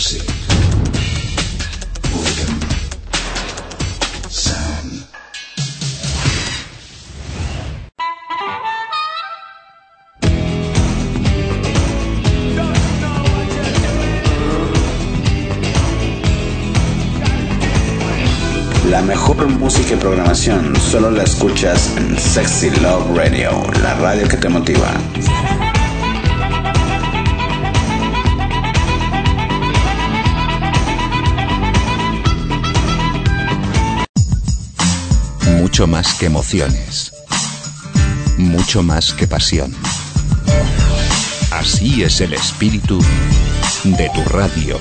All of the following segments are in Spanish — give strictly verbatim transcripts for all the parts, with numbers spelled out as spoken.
Music. Rhythm. Sound. La mejor música y programación solo la escuchas en Sexy Love Radio, la radio que te motiva. Mucho más que emociones, mucho más que pasión. Así es el espíritu de tu radio.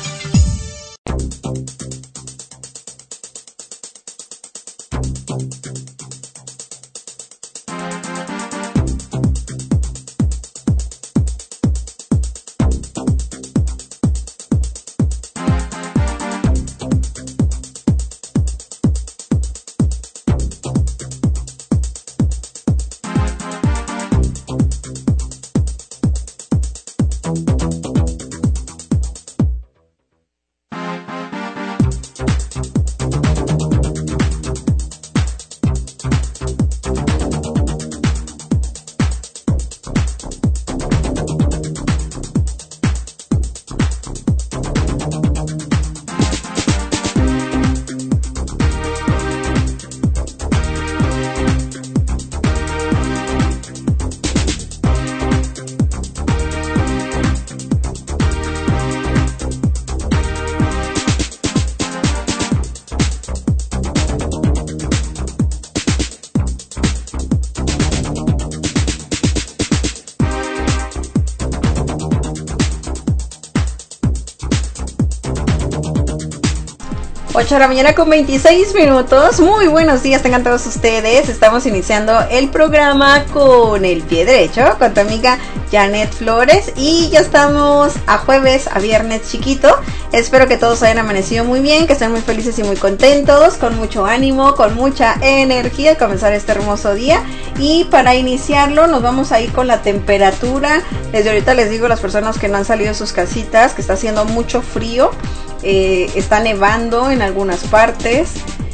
ocho de la mañana con veintiséis minutos. Muy buenos días tengan todos ustedes. Estamos iniciando el programa con el pie derecho, con tu amiga Janet Flores. Y ya estamos a jueves, a viernes chiquito. Espero que todos hayan amanecido muy bien, que estén muy felices y muy contentos, con mucho ánimo, con mucha energía de comenzar este hermoso día. Y para iniciarlo nos vamos a ir con la temperatura. Desde ahorita les digo a las personas que no han salido de sus casitas que está haciendo mucho frío. Eh, está nevando en algunas partes,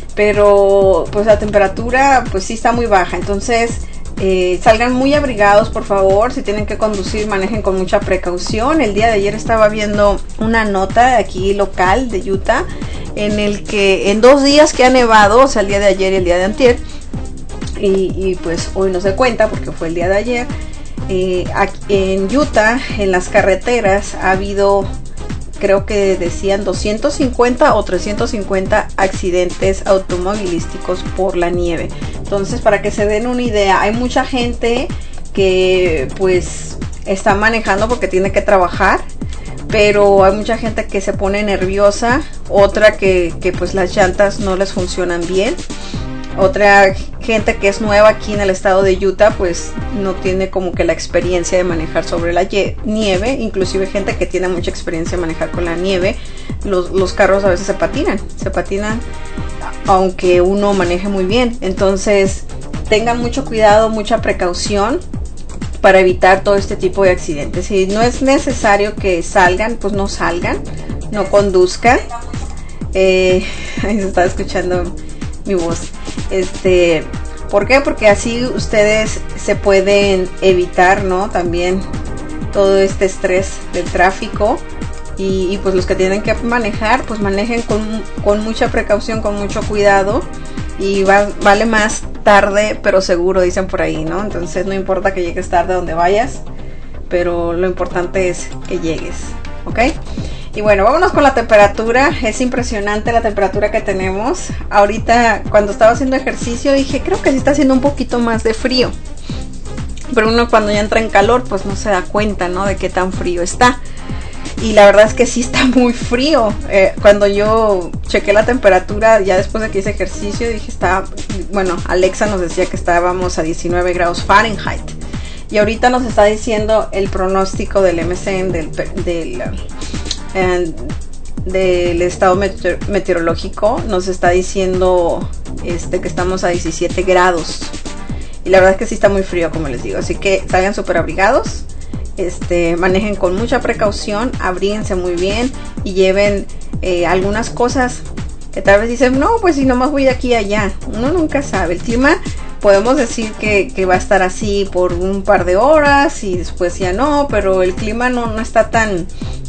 pero pues la temperatura pues sí está muy baja, entonces eh, salgan muy abrigados por favor. Si tienen que conducir, manejen con mucha precaución. El día de ayer estaba viendo una nota aquí local de Utah en el que en dos días que ha nevado, o sea el día de ayer y el día de antier, y, y pues hoy no se cuenta porque fue el día de ayer, eh, aquí en Utah en las carreteras ha habido, creo que decían doscientos cincuenta o trescientos cincuenta accidentes automovilísticos por la nieve. Entonces, para que se den una idea, hay mucha gente que pues está manejando porque tiene que trabajar, pero hay mucha gente que se pone nerviosa, otra que, que pues las llantas no les funcionan bien, otra gente que es nueva aquí en el estado de Utah pues no tiene como que la experiencia de manejar sobre la nieve, inclusive gente que tiene mucha experiencia de manejar con la nieve. Los, los carros a veces se patinan, se patinan aunque uno maneje muy bien. Entonces tengan mucho cuidado, mucha precaución para evitar todo este tipo de accidentes. Si no es necesario que salgan, pues no salgan, no conduzcan. Eh, ahí se está escuchando mi voz. Este, ¿por qué? Porque así ustedes se pueden evitar, ¿no? También todo este estrés del tráfico. Y, y pues los que tienen que manejar, pues manejen con, con mucha precaución, con mucho cuidado. Y va, vale más tarde, pero seguro, dicen por ahí, ¿no? Entonces no importa que llegues tarde a donde vayas, pero lo importante es que llegues, ¿ok? Y bueno, vámonos con la temperatura. Es impresionante la temperatura que tenemos. Ahorita cuando estaba haciendo ejercicio dije, creo que sí está haciendo un poquito más de frío. Pero uno cuando ya entra en calor pues no se da cuenta, ¿no? De qué tan frío está. Y la verdad es que sí está muy frío. Eh, cuando yo chequé la temperatura ya después de que hice ejercicio dije, está, bueno, Alexa nos decía que estábamos a diecinueve grados Fahrenheit. Y ahorita nos está diciendo el pronóstico del M C N, del... del And del estado meteor- meteorológico nos está diciendo este que estamos a diecisiete grados y la verdad es que sí está muy frío, como les digo, así que salgan súper abrigados. este, manejen con mucha precaución, abríguense muy bien y lleven eh, algunas cosas que tal vez dicen, no, pues si nomás voy de aquí a allá. Uno nunca sabe. El clima podemos decir que, que va a estar así por un par de horas y después ya no, pero el clima no, no está tan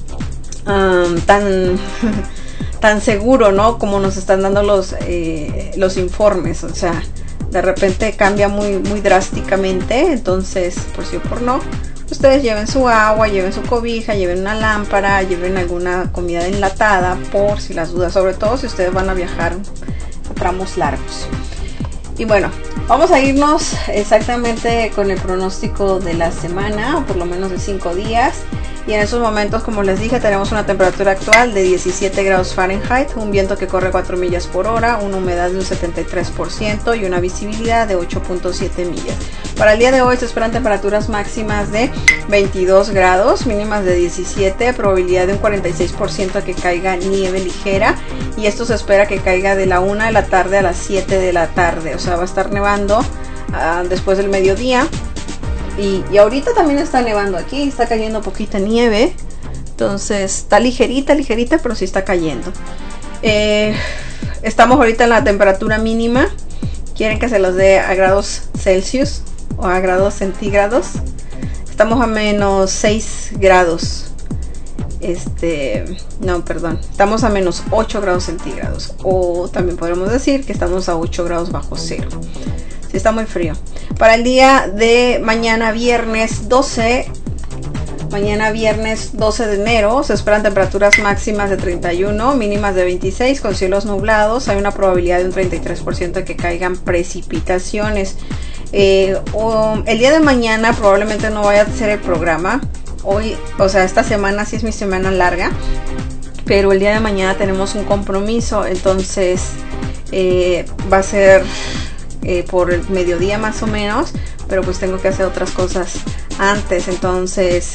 um, tan tan seguro, ¿no? Como nos están dando los eh, los informes. O sea, de repente cambia muy muy drásticamente. Entonces, por sí o por no, ustedes lleven su agua, lleven su cobija, lleven una lámpara, lleven alguna comida enlatada por si las dudas, sobre todo si ustedes van a viajar a tramos largos. Y bueno, vamos a irnos exactamente con el pronóstico de la semana, o por lo menos de cinco días. Y en esos momentos, como les dije, tenemos una temperatura actual de diecisiete grados Fahrenheit, un viento que corre cuatro millas por hora, una humedad de un setenta y tres por ciento y una visibilidad de ocho punto siete millas. Para el día de hoy se esperan temperaturas máximas de veintidós grados, mínimas de diecisiete, probabilidad de un cuarenta y seis por ciento que caiga nieve ligera, y esto se espera que caiga de la una de la tarde a las siete de la tarde, o sea, va a estar nevando uh, después del mediodía. Y, y ahorita también está nevando aquí, está cayendo poquita nieve, entonces está ligerita, ligerita, pero sí está cayendo. Eh, estamos ahorita en la temperatura mínima. ¿Quieren que se los dé a grados Celsius o a grados centígrados? Estamos a menos seis grados. Este, no, perdón, estamos a menos ocho grados centígrados, o también podemos decir que estamos a ocho grados bajo cero. Sí, está muy frío. Para el día de mañana viernes doce, mañana viernes doce de enero, se esperan temperaturas máximas de treinta y uno, mínimas de veintiséis, con cielos nublados. Hay una probabilidad de un treinta y tres por ciento de que caigan precipitaciones. Eh, o, el día de mañana probablemente no vaya a hacer el programa. Hoy, o sea, esta semana sí es mi semana larga, pero el día de mañana tenemos un compromiso, entonces eh, va a ser eh, por el mediodía más o menos, pero pues tengo que hacer otras cosas antes, entonces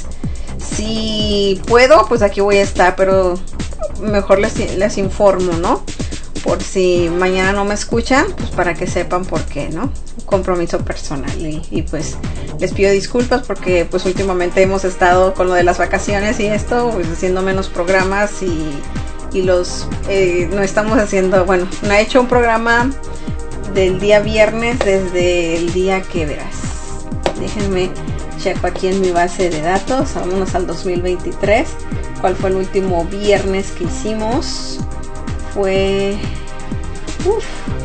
si puedo, pues aquí voy a estar, pero mejor les, les informo, ¿no? Por si mañana no me escuchan, pues para que sepan por qué, ¿no? Un compromiso personal. Y, y pues les pido disculpas porque pues últimamente hemos estado con lo de las vacaciones y esto, pues haciendo menos programas y, y los eh, no estamos haciendo, bueno, no he hecho un programa del día viernes desde el día que verás. Déjenme checo aquí en mi base de datos, vámonos al dos mil veintitrés. ¿Cuál fue el último viernes que hicimos? Fue... Uf,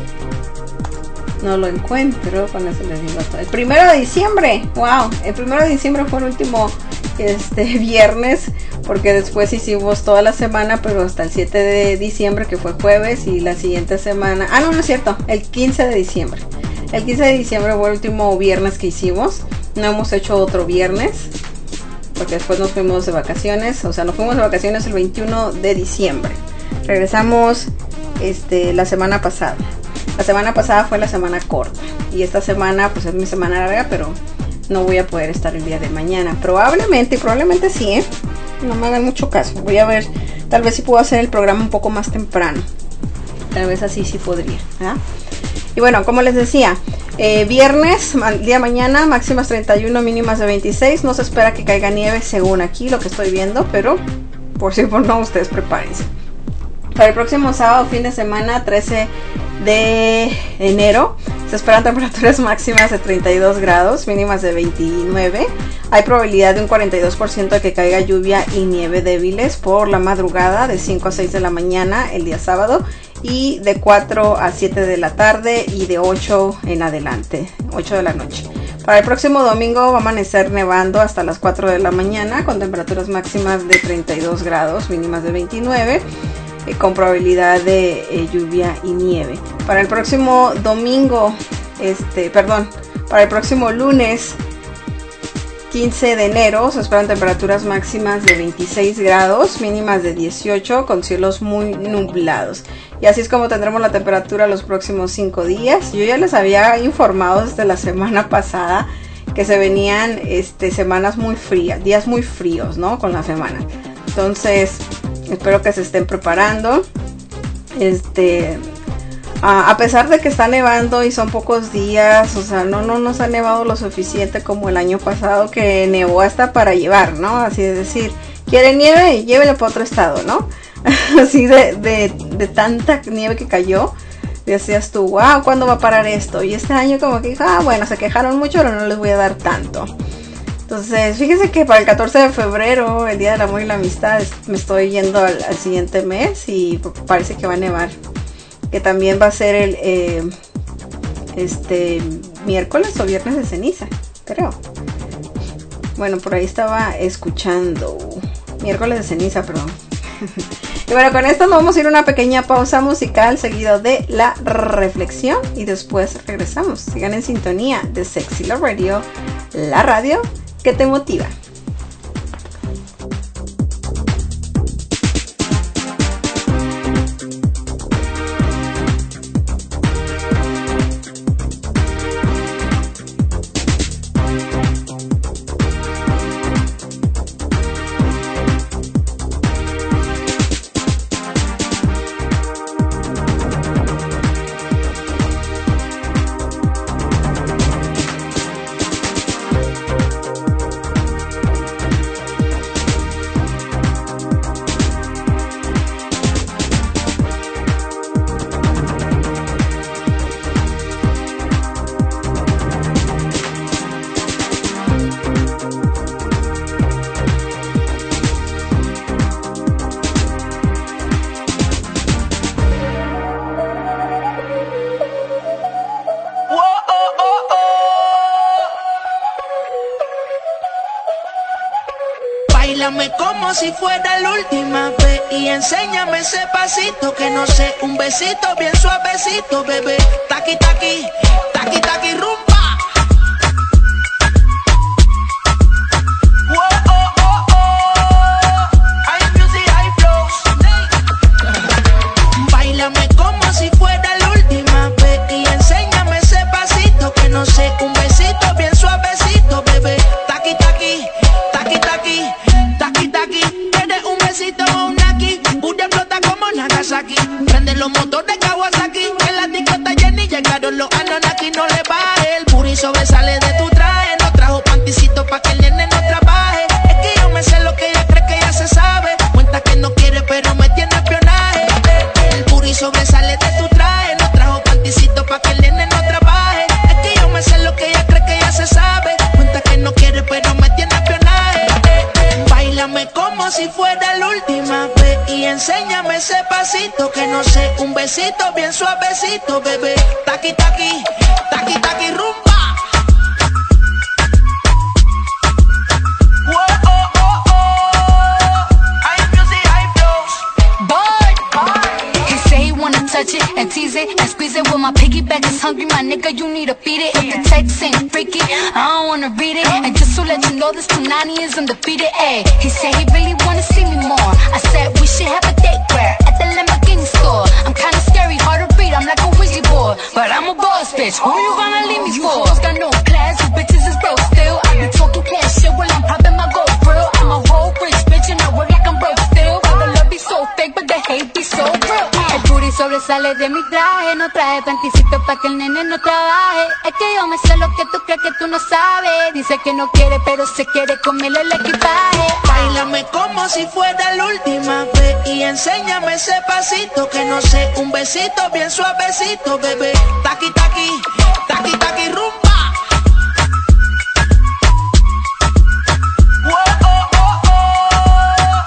no lo encuentro, con eso les digo todo. El primero de diciembre, wow, el primero de diciembre fue el último este viernes, porque después hicimos toda la semana, pero hasta el siete de diciembre, que fue jueves, y la siguiente semana, ah no, no es cierto, el quince de diciembre. El quince de diciembre fue el último viernes que hicimos. No hemos hecho otro viernes, porque después nos fuimos de vacaciones, o sea, nos fuimos de vacaciones el veintiuno de diciembre. Regresamos este, la semana pasada. La semana pasada fue la semana corta. Y esta semana pues es mi semana larga, pero no voy a poder estar el día de mañana. Probablemente, probablemente sí, ¿eh? No me hagan mucho caso. Voy a ver, tal vez si puedo hacer el programa un poco más temprano. Tal vez así sí podría, ¿verdad? Y bueno, como les decía, eh, viernes, día mañana, máximas treinta y uno, mínimas de veintiséis. No se espera que caiga nieve según aquí lo que estoy viendo, pero por si por no, ustedes prepárense. Para el próximo sábado, fin de semana, trece de enero, se esperan temperaturas máximas de treinta y dos grados, mínimas de veintinueve. Hay probabilidad de un cuarenta y dos por ciento de que caiga lluvia y nieve débiles por la madrugada, de cinco a seis de la mañana el día sábado, y de cuatro a siete de la tarde, y de ocho en adelante, ocho de la noche. Para el próximo domingo va a amanecer nevando hasta las cuatro de la mañana, con temperaturas máximas de treinta y dos grados, mínimas de veintinueve. Eh, con probabilidad de eh, lluvia y nieve. Para el próximo domingo, este, perdón, para el próximo lunes quince de enero se esperan temperaturas máximas de veintiséis grados, mínimas de dieciocho, con cielos muy nublados. Y así es como tendremos la temperatura los próximos cinco días. Yo ya les había informado desde la semana pasada que se venían este, semanas muy frías, días muy fríos, ¿no? Con la semana. Entonces, espero que se estén preparando. Este, a, a pesar de que está nevando y son pocos días, o sea, no, no nos ha nevado lo suficiente como el año pasado, que nevó hasta para llevar, ¿no? Así es decir, quiere nieve y llévele para otro estado, ¿no? Así de, de, de tanta nieve que cayó, decías tú, wow, ¿cuándo va a parar esto? Y este año como que dijo, ah, bueno, se quejaron mucho, pero no les voy a dar tanto. Entonces, fíjense que para el catorce de febrero, el Día del Amor y la Amistad, me estoy yendo al, al siguiente mes y parece que va a nevar. Que también va a ser el eh, este miércoles o viernes de ceniza, creo. Bueno, por ahí estaba escuchando. Miércoles de ceniza, perdón. Y bueno, con esto nos vamos a ir a una pequeña pausa musical seguido de la reflexión y después regresamos. Sigan en sintonía de Sexy Love Radio, la radio que te motiva. Como si fuera la última vez y enséñame ese pasito que no sé, un besito bien suavecito, bebé. Taqui taqui, taqui taqui rumba. Oh, oh, oh, oh. Hay music, hay flows. Báilame como si fuera la última vez y enséñame ese pasito que no sé, un besito bien suavecito, bebé. Taqui taqui, taqui taqui. Tienes un besito o un aquí, una flota como Nagasaki. Prende los motores Kawasaki, en la discota Jenny llegaron los Anunnaki. No le baje, el puri sobresale de tu traje. No trajo panticito pa' que el nene no trabaje. Es que yo me sé lo que ella cree que ya se sabe. Cuenta que no quiere pero me tiene espionaje. El puri sobresale de tu traje. No trajo panticito pa' que el nene no trabaje. Es que yo me sé lo que ella cree que ya se sabe. Cuenta que no quiere pero me tiene espionaje. Báilame como si fuera la última vez y enséñame ese pasito que no sé, un besito bien suavecito, bebé. Taqui taqui, taqui taqui rumba. Oh, oh, oh, oh. Hay music, hay flows. Boy, he say he wanna touch it and tease it and squeeze it. Well, my piggyback is hungry, my nigga, you need to feed it. If the text ain't freaky, I don't wanna read it. And just to let you know, this Punani is undefeated. Ayy, he said he really wanna see me more. I said we should have a date where at the Lamborghini store. I'm kinda scary, hard to read, I'm like a Ouija board, but I'm a boss bitch. Who you gonna leave me for? You hoes got no class, you bitches is broke still. I be talking cash shit while I'm popping my gold grill. I'm a whole rich bitch and I work like I'm broke still. But the love be so fake, but the hate be so real. El booty sobresale de mi traje, no traje panticito pa' que el nene no trabaje. Es que yo me sé lo que tú crees que tú no sabes. Dice que no quiere, pero se quiere comerle el equipaje. Báilame como si fuera la última vez y enséñame ese pasito que no sé, un besito bien suavecito, bebé. Taqui taqui, taqui taqui rumba. Oh, oh, oh, oh.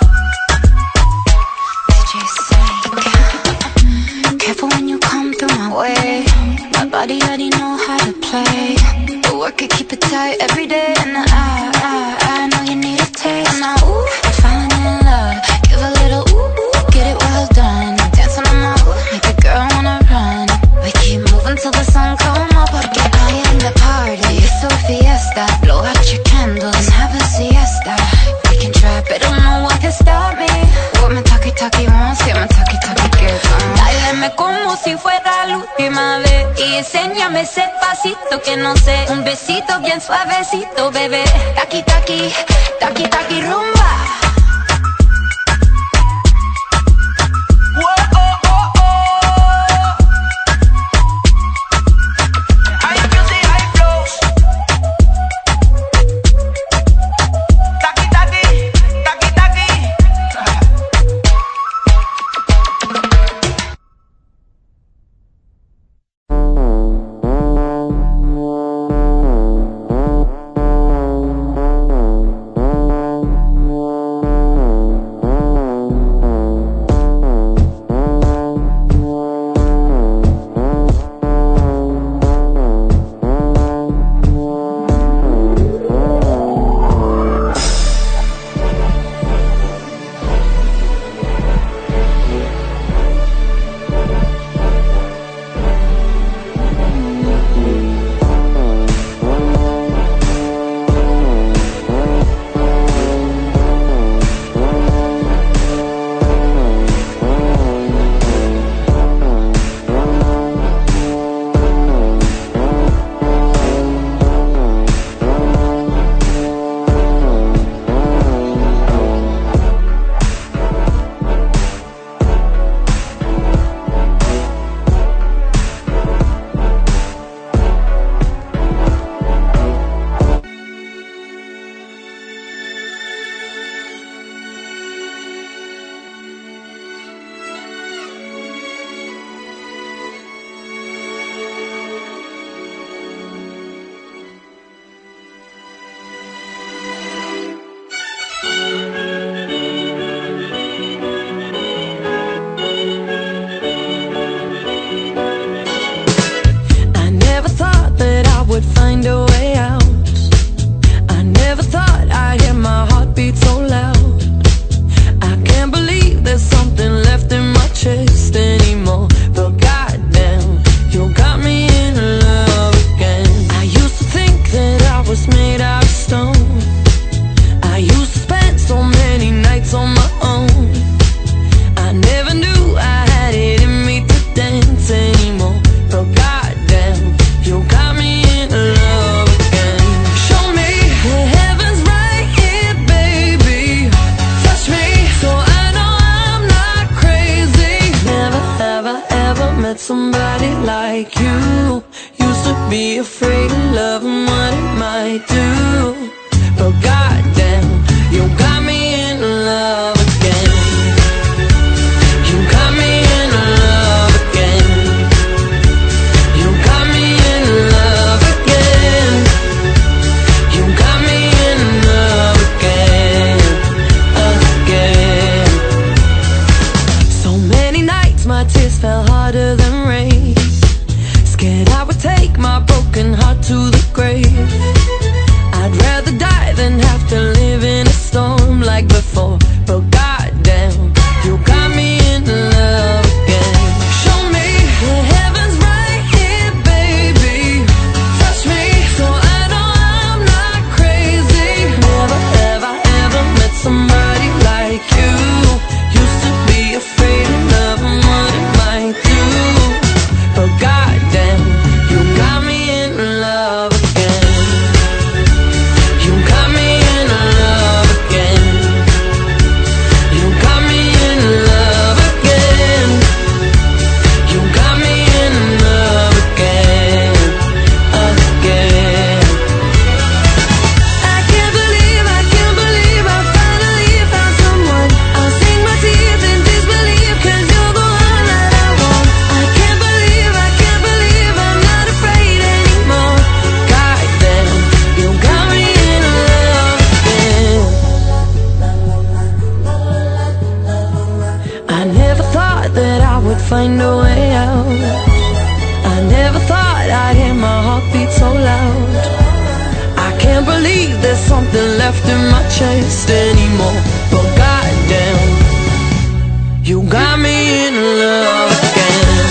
D J Snake, careful when you come through my way. My body already know how to play. But work it, keep it tight every day. And I, I, I know you need a taste. And I, ooh, I'm falling in love. Give a little ooh, ooh, get it well done. Dancing on my ooh, make a girl wanna run. We keep moving till the sun come up. Porque I am the party. It's a fiesta. Blow out your candles and have a siesta. We can try, but no one can stop me. What my talkie talkie wants, yeah, my talkie talkie gets on. Báilame como si fuera la última vez y enséñame ese pasito que no sé, un besito bien suavecito, bebé. Taqui taqui, taqui taqui rumba. Oh, oh, oh, oh. be afraid of love and what it might do. But goddamn, you got me in love again. You got me in love again. You got me in love again. You got me in love again, again. So many nights my tears fell harder than rain. Scared I would take my broken heart to the grave. I'd rather die than have to live in a storm like before. But goddamn, you got me in love again. Show me the heavens right here, baby. Touch me so I know I'm not crazy. Never have I ever met somebody like you. Used to be afraid of love and what it might do. But goddamn, you got me in love again. You got me in love again. You got me in love again. You got me in love again, again. I can't believe, I can't believe I finally found someone. I'll sink my teeth in disbelief, cause you're the one that I want. I can't believe, I can't believe I'm not afraid anymore. Goddamn, you got me in love again. I never thought that I would find a way out. I never thought I'd hear my heartbeat so loud. I can't believe there's something left in my chest anymore. But goddamn, you got me in love again.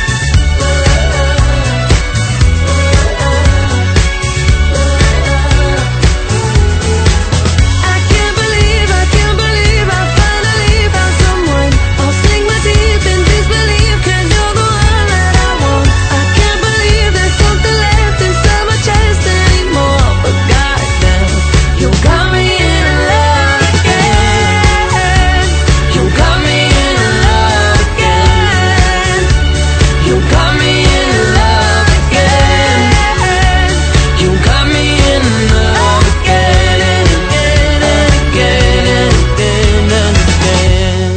I can't believe, I can't believe I finally found someone. I'll sink my teeth in disbelief, cause you're the one that I want. I can't believe there's something left inside my chest anymore. But goddamn, you got me in love again. You got me in love again. You got me in love again. You got me in love again and again and again and again and again.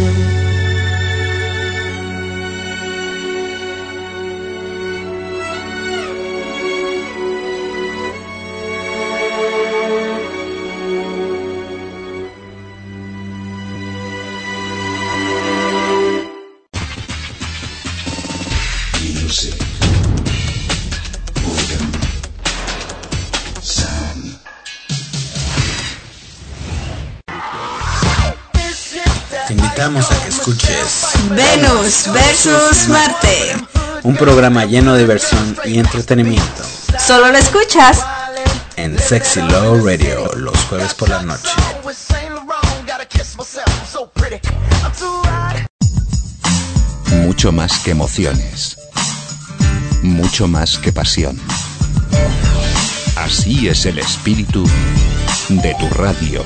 Music. Organ. Sound. Te invitamos a que escuches Venus versus Marte. un programa lleno de diversión y entretenimiento Solo lo escuchas en Sexy Love Radio los jueves por la noche. Mucho más que emociones. Mucho más que pasión. Así es el espíritu de tu radio.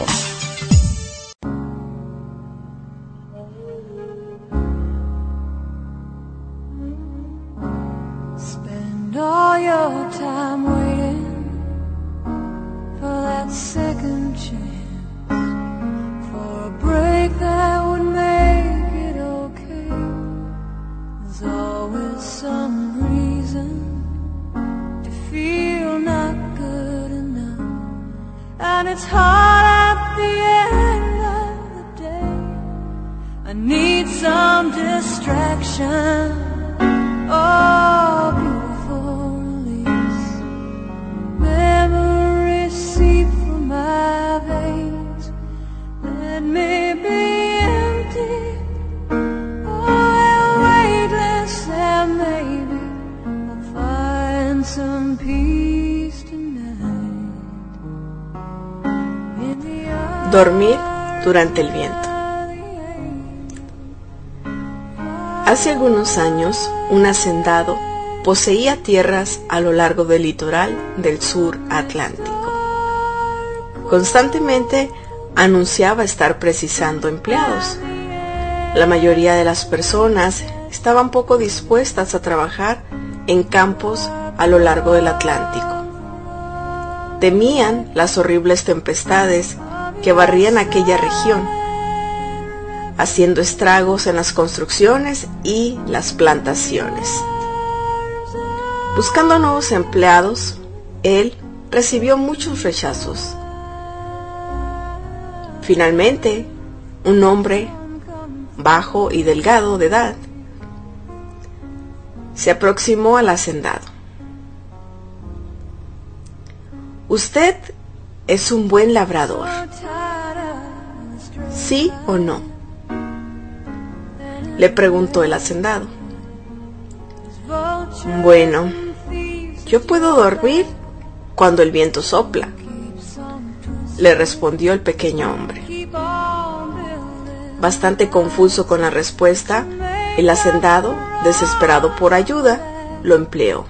Spend all your time waiting for that second chance, for a break that would make it okay. There's always some reason to feel not good enough, and it's hard at the end of the day. I need some distraction. Oh, beautiful release. Memories seep from my veins. Let me be empty. Oh, weightless, and maybe I'll find some peace tonight. In the Dormir durante el viento. Hace algunos años, un hacendado poseía tierras a lo largo del litoral del sur atlántico. Constantemente anunciaba estar precisando empleados. La mayoría de las personas estaban poco dispuestas a trabajar en campos a lo largo del Atlántico. Temían las horribles tempestades que barrían aquella región, haciendo estragos en las construcciones y las plantaciones. Buscando nuevos empleados, él recibió muchos rechazos. Finalmente, un hombre bajo y delgado de edad se aproximó al hacendado. ¿Usted es un buen labrador? ¿Sí o no?, le preguntó el hacendado. Bueno, yo puedo dormir cuando el viento sopla, le respondió el pequeño hombre. Bastante confuso con la respuesta, el hacendado, desesperado por ayuda, lo empleó.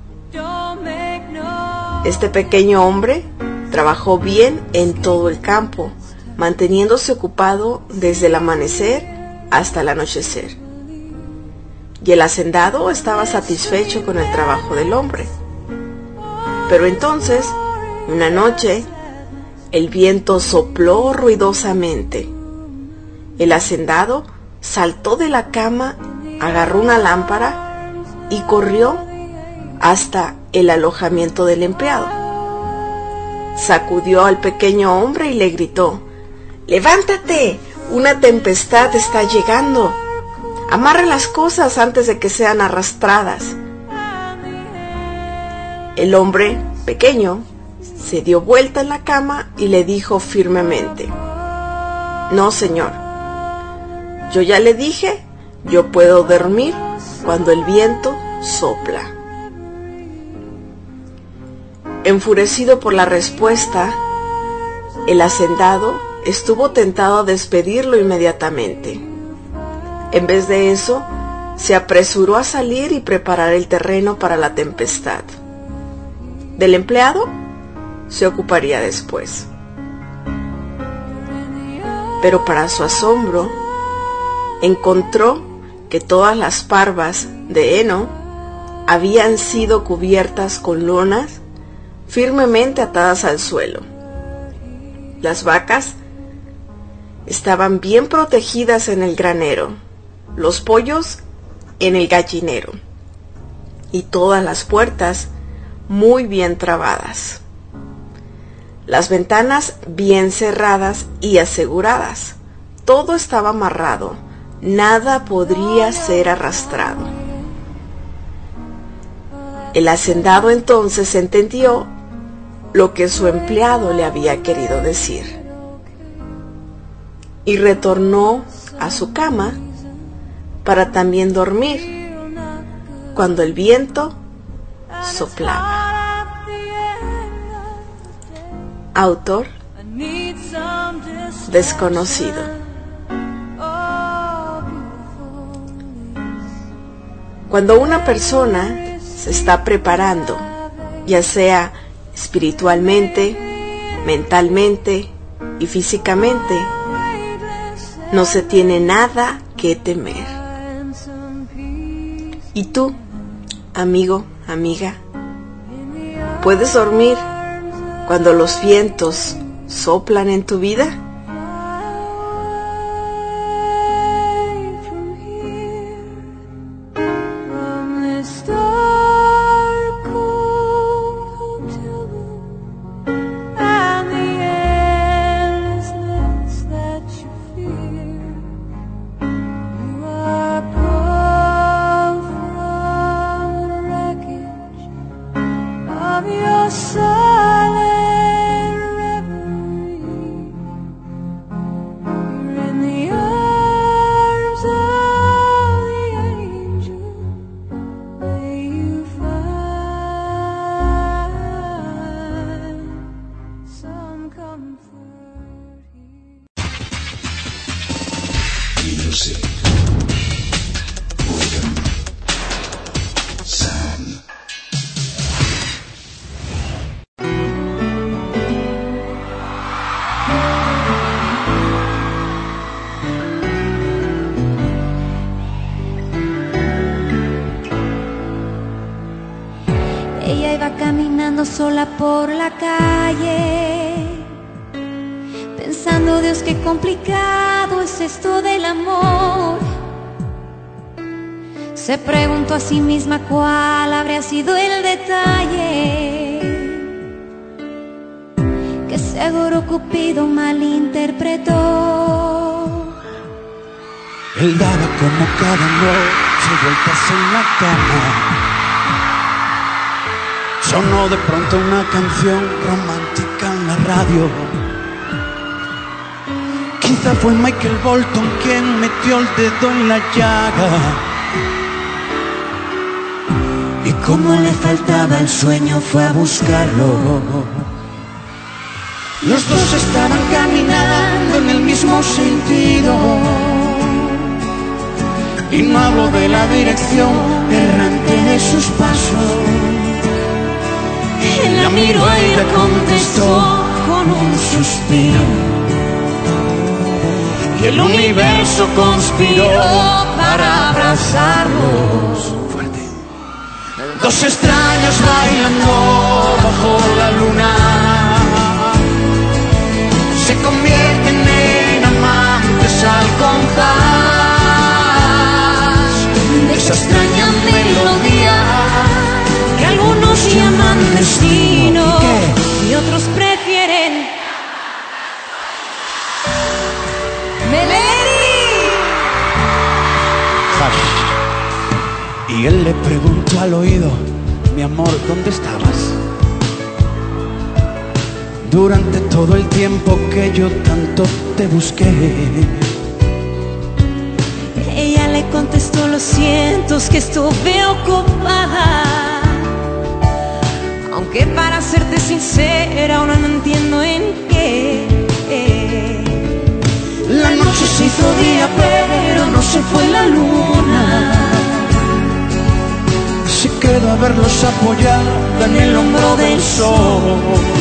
Este pequeño hombre trabajó bien en todo el campo, manteniéndose ocupado desde el amanecer hasta el anochecer. Y el hacendado estaba satisfecho con el trabajo del hombre. Pero entonces, una noche, el viento sopló ruidosamente. El hacendado saltó de la cama, agarró una lámpara y corrió hasta el alojamiento del empleado. Sacudió al pequeño hombre y le gritó: ¡Levántate! Una tempestad está llegando. Amarre las cosas antes de que sean arrastradas. El hombre pequeño se dio vuelta en la cama y le dijo firmemente: No, señor. Yo ya le dije, yo puedo dormir cuando el viento sopla. Enfurecido por la respuesta, el hacendado estuvo tentado a despedirlo inmediatamente. En vez de eso, se apresuró a salir y preparar el terreno para la tempestad. Del empleado se ocuparía después. Pero para su asombro, encontró que todas las parvas de heno habían sido cubiertas con lonas firmemente atadas al suelo. Las vacas estaban bien protegidas en el granero, los pollos en el gallinero, y todas las puertas muy bien trabadas. Las ventanas bien cerradas y aseguradas. Todo estaba amarrado, nada podría ser arrastrado. El hacendado entonces entendió lo que su empleado le había querido decir y retornó a su cama para también dormir cuando el viento soplaba. Autor desconocido. Cuando una persona se está preparando, ya sea espiritualmente, mentalmente y físicamente, no se tiene nada que temer. ¿Y tú, amigo, amiga, puedes dormir cuando los vientos soplan en tu vida? Caminando sola por la calle, pensando, Dios, qué complicado es esto del amor. Se preguntó a sí misma cuál habría sido el detalle que seguro Cupido malinterpretó. Él daba como cada noche vueltas en la cama. Sonó de pronto una canción romántica en la radio. Quizá fue Michael Bolton quien metió el dedo en la llaga. Y como le faltaba el sueño fue a buscarlo. Los dos estaban caminando en el mismo sentido. Y no hablo de la dirección errante de sus pasos. Él la miró y le contestó con un suspiro. Y el universo conspiró para abrazarlos. Fuerte. Dos extraños bailando bajo la luna se convierten en amantes al compás de esa extraña melodía que algunos llaman destino y otros prefieren Melody. Y él le preguntó al oído: mi amor, ¿dónde estabas? Durante todo el tiempo que yo tanto te busqué. Ella le contestó: lo siento, es que estuve ocupada. Aunque para serte sincera, ahora no entiendo en qué. La noche se hizo día, pero no se fue la luna. Se quedó a verlos apoyada en el hombro del sol.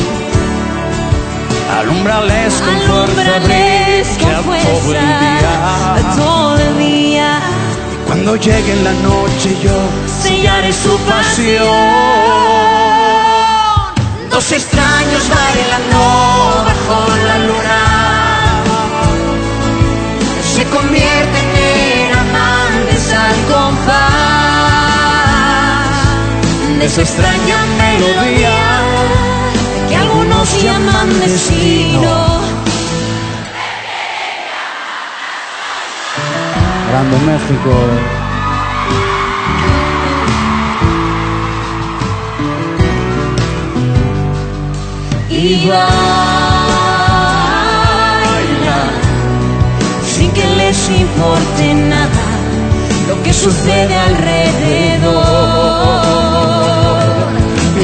Alumbrales con fuerza, brilla todo el día, todo el día. Y cuando llegue la noche yo sellaré su pasión. Dos extraños bailando bajo la luna se convierten en amantes al compás de esa extraña melodía que algunos llaman destino. Grande México. Y bailan sin que les importe nada lo que sucede alrededor. Y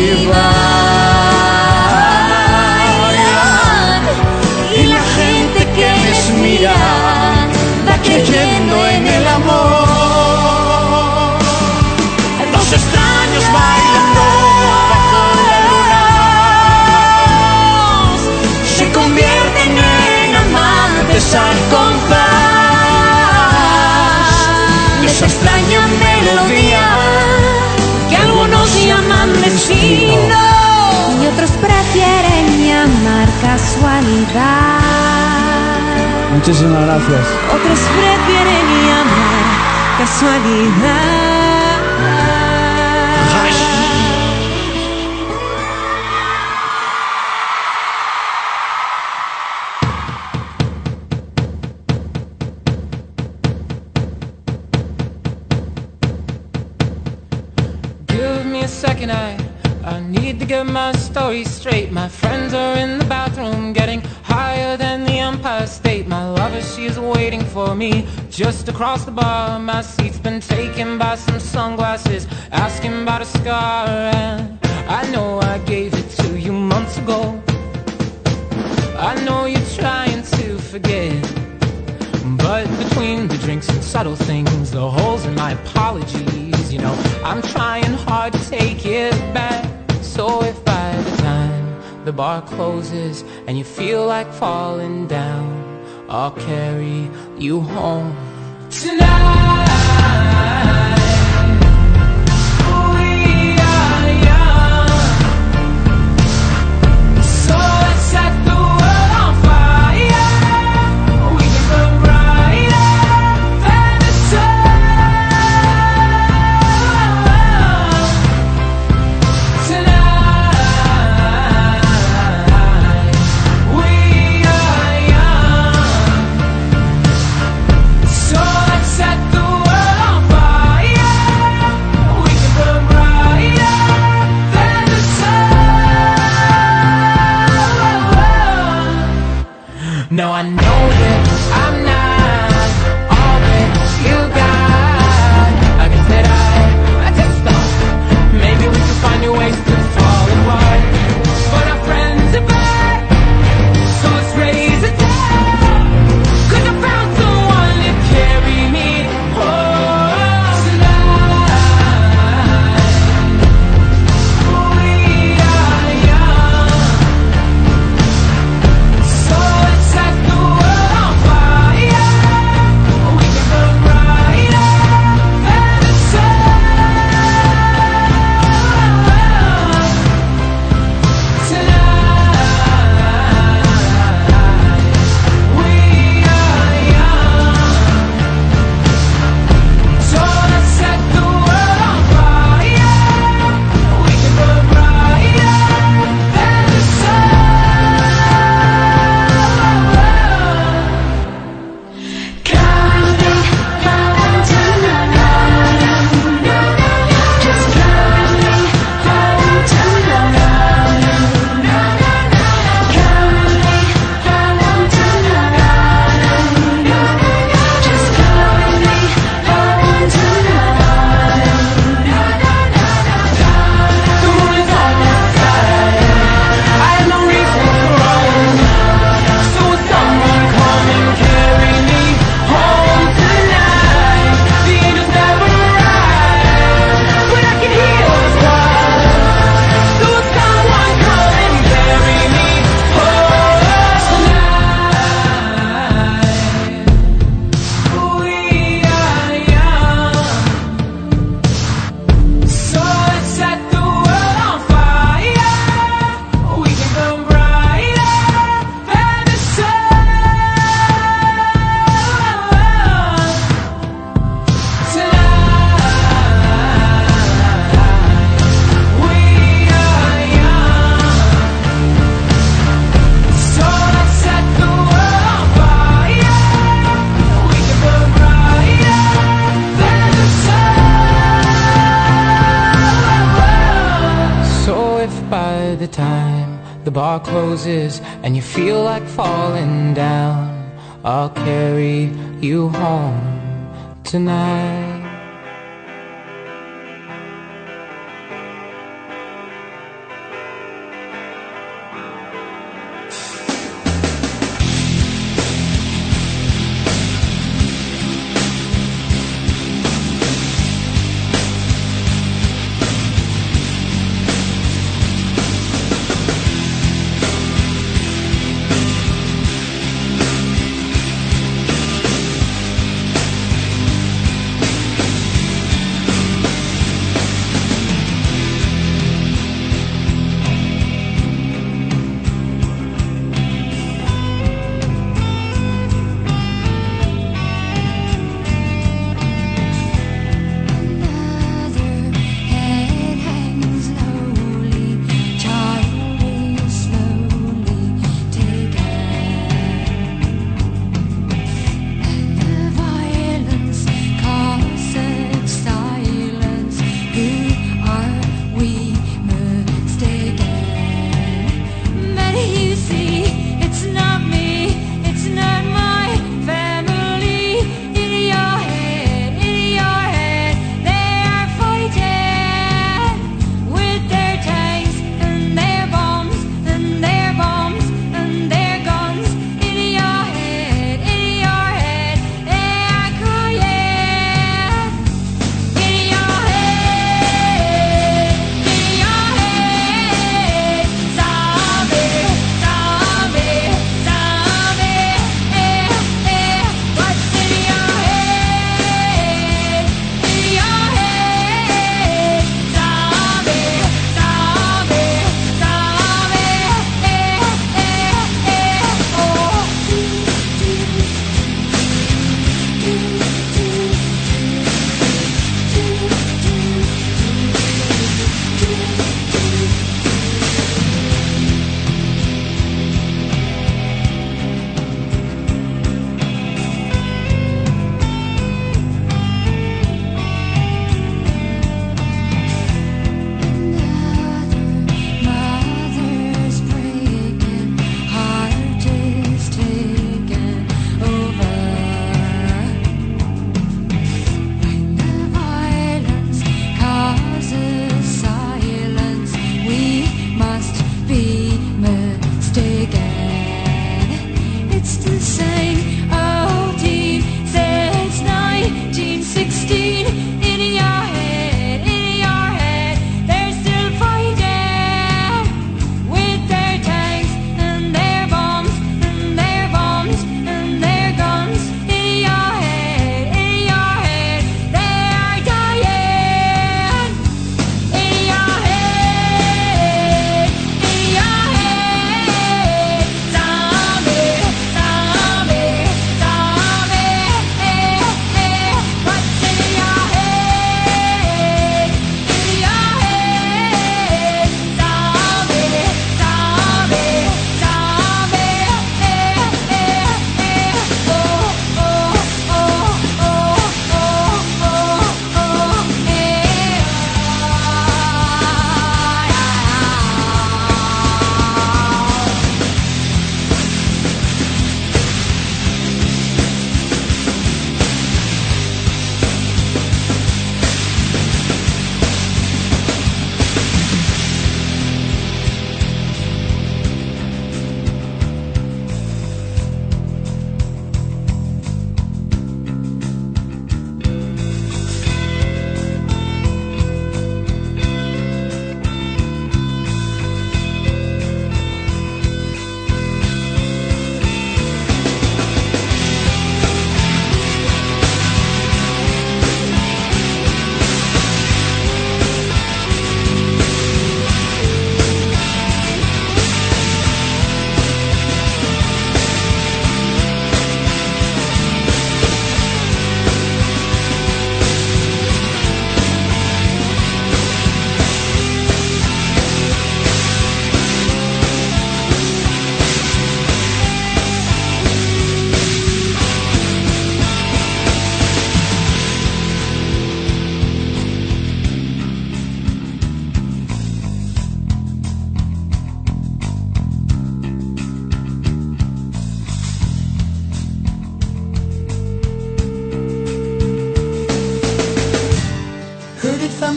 bailan y la gente que les mira va creyendo en el amor. Dos extraños bailando bajo la luna se convierten en amantes al compás de esa extraña melodía que algunos llaman destino y otros prefieren llamar casualidad. Muchísimas gracias. Otros prefieren llamar casualidad. Second, I, I need to get my story straight. My friends are in the bathroom getting higher than the Empire State. My lover, she's waiting for me just across the bar. My seat's been taken by some sunglasses asking about a scar. And I know I gave it to you months ago. I know you're trying to forget, but between the drinks and subtle things, the holes in my apologies, you know, I'm trying hard to take it back. So if by the time the bar closes and you feel like falling down, I'll carry you home tonight. We are young, the bar closes and you feel like falling down, I'll carry you home tonight.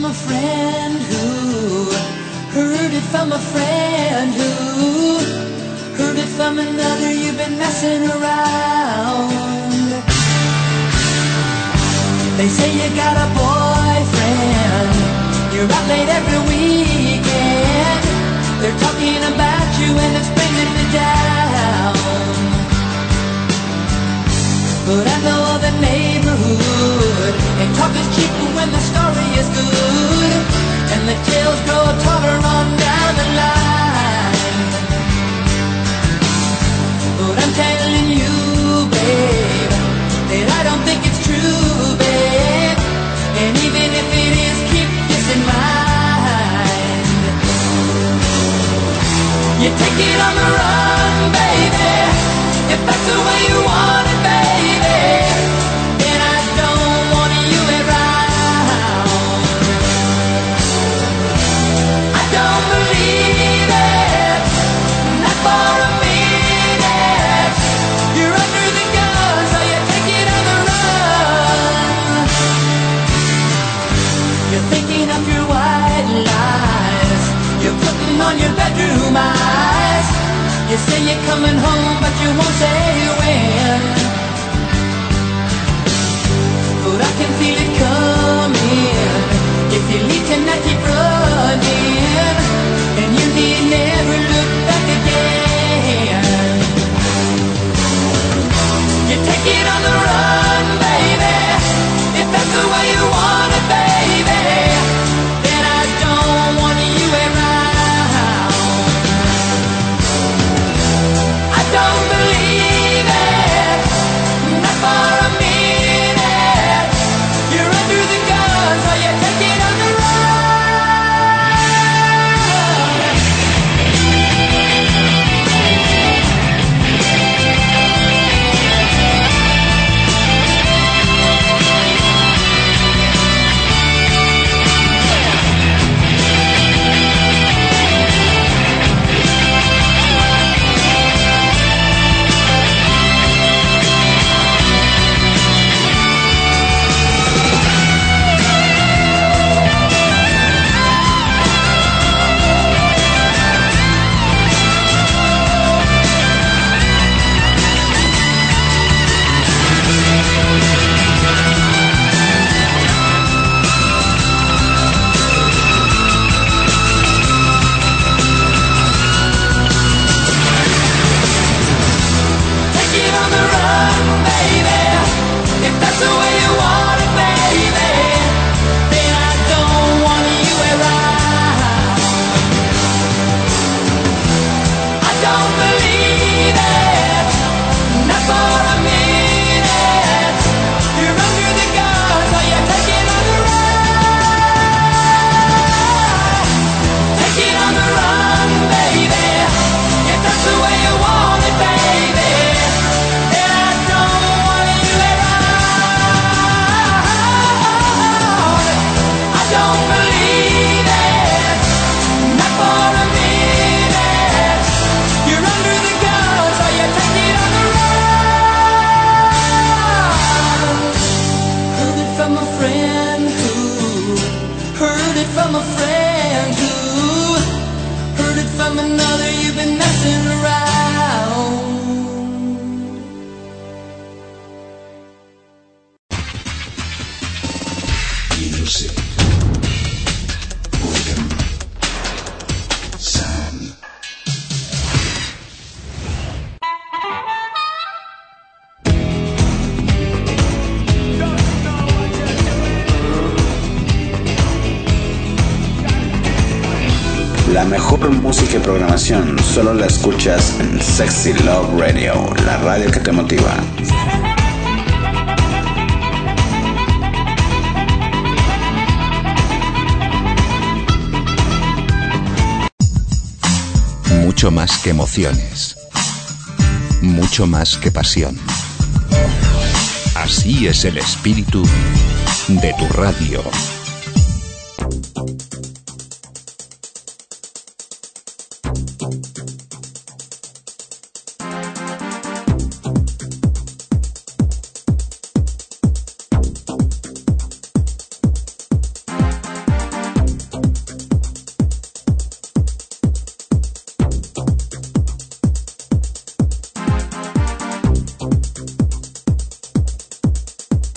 from a friend who heard it from a friend who heard it from another. You've been messing around. They say you got a boyfriend, you're out late every weekend. They're talking about you and it's bringing me down. But I know the neighborhood, and talk is cheap when the story is good, and the tales grow taller on down the line. But I'm telling you, babe, that I don't think it's true, babe. And even if it is, keep this in mind. You take it on the run, baby, if that's the way you want it, baby. Then I don't want you around. I don't believe it, not for a minute. You're under the gun, so you take it on the run. You're thinking of your white lies, you're putting on your bedroom eyes. You say you're coming home, but you won't say when. But I can feel it coming. If you leave tonight, keep running, and you need never look back again. You take it on the run, baby, if that's the way you want it, baby. Then I don't want you around. I don't believe it, not for a minute. You're under the gun, so you take it on the run. Take it on the run, baby, if that's the way you want it, baby. Then I don't want you around. I don't believe it, not for a minute. You're under the gun, so you take it on the run. Take it on the run, baby, if that's the way you want it, baby. Then I don't want you around. I don't believe it, not for a minute. You're under the gun, so you take it on the run. Heard it from a friend who heard it from a friend who heard it from another. You've been messing around. Music. Rhythm. Sound. La mejor música y programación solo la escuchas en Sexy Love Radio, la radio que te motiva. Mucho más que emociones. Mucho más que pasión. Así es el espíritu de tu radio.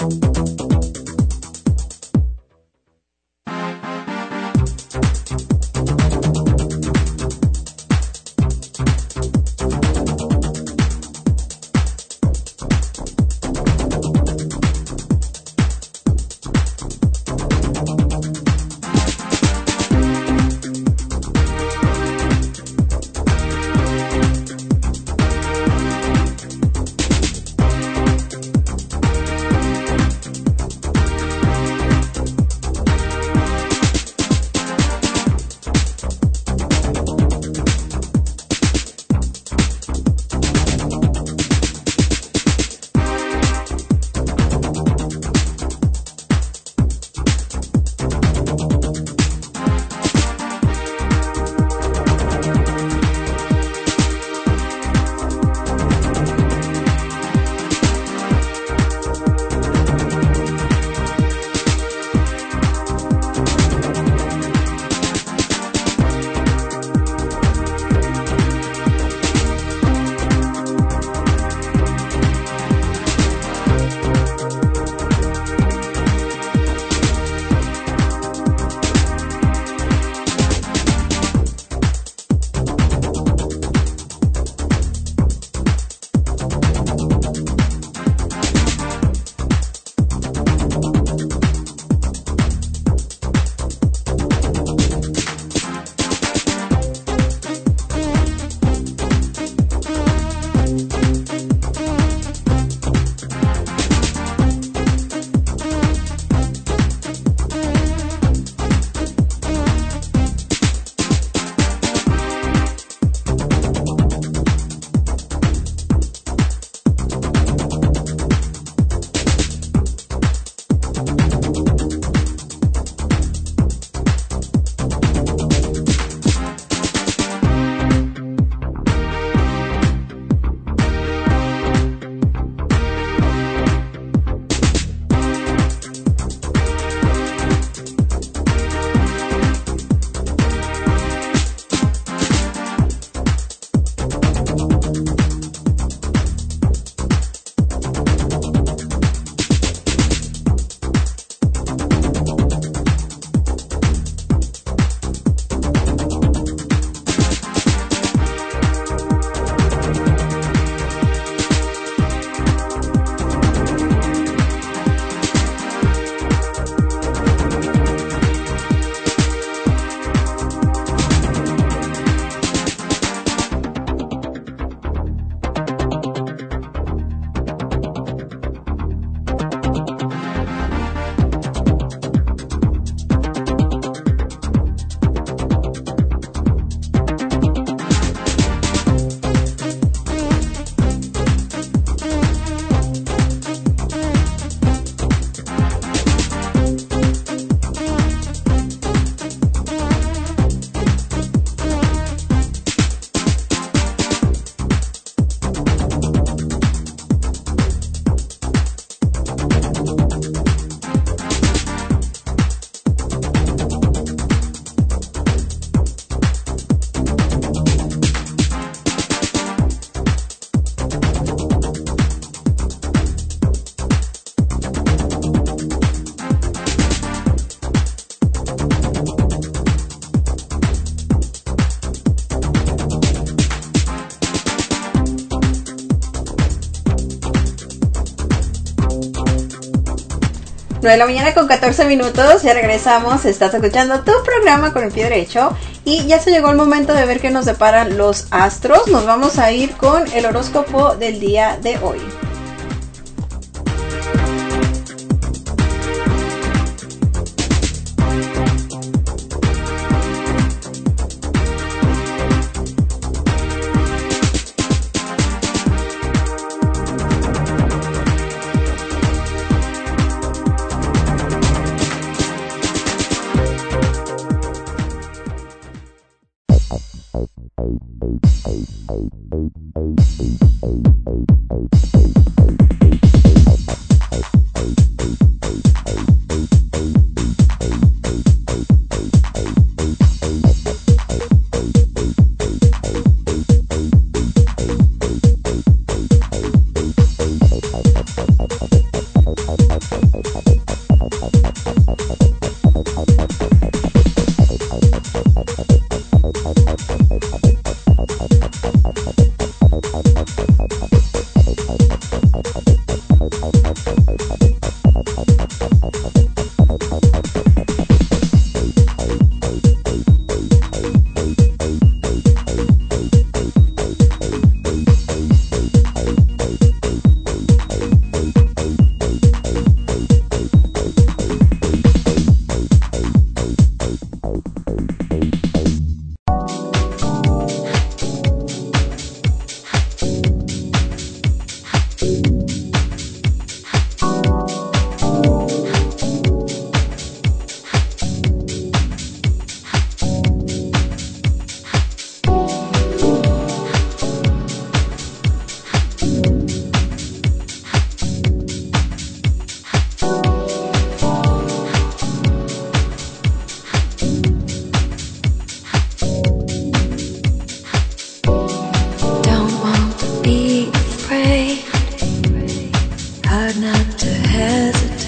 nueve de la mañana con catorce minutos, ya regresamos, estás escuchando tu programa Con el Pie Derecho y ya se llegó el momento de ver qué nos deparan los astros. Nos vamos a ir con el horóscopo del día de hoy.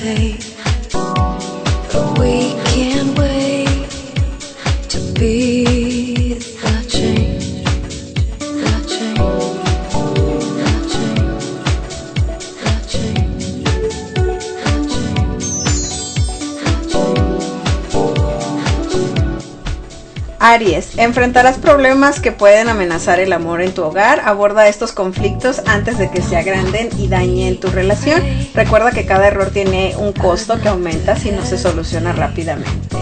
hesitate, but we can't wait to be the change, the change, the change, the change, the change. Aries, enfrentarás problemas que pueden amenazar el amor en tu hogar. Aborda estos conflictos antes de que se agranden y dañen tu relación. Recuerda que cada error tiene un costo que aumenta si no se soluciona rápidamente.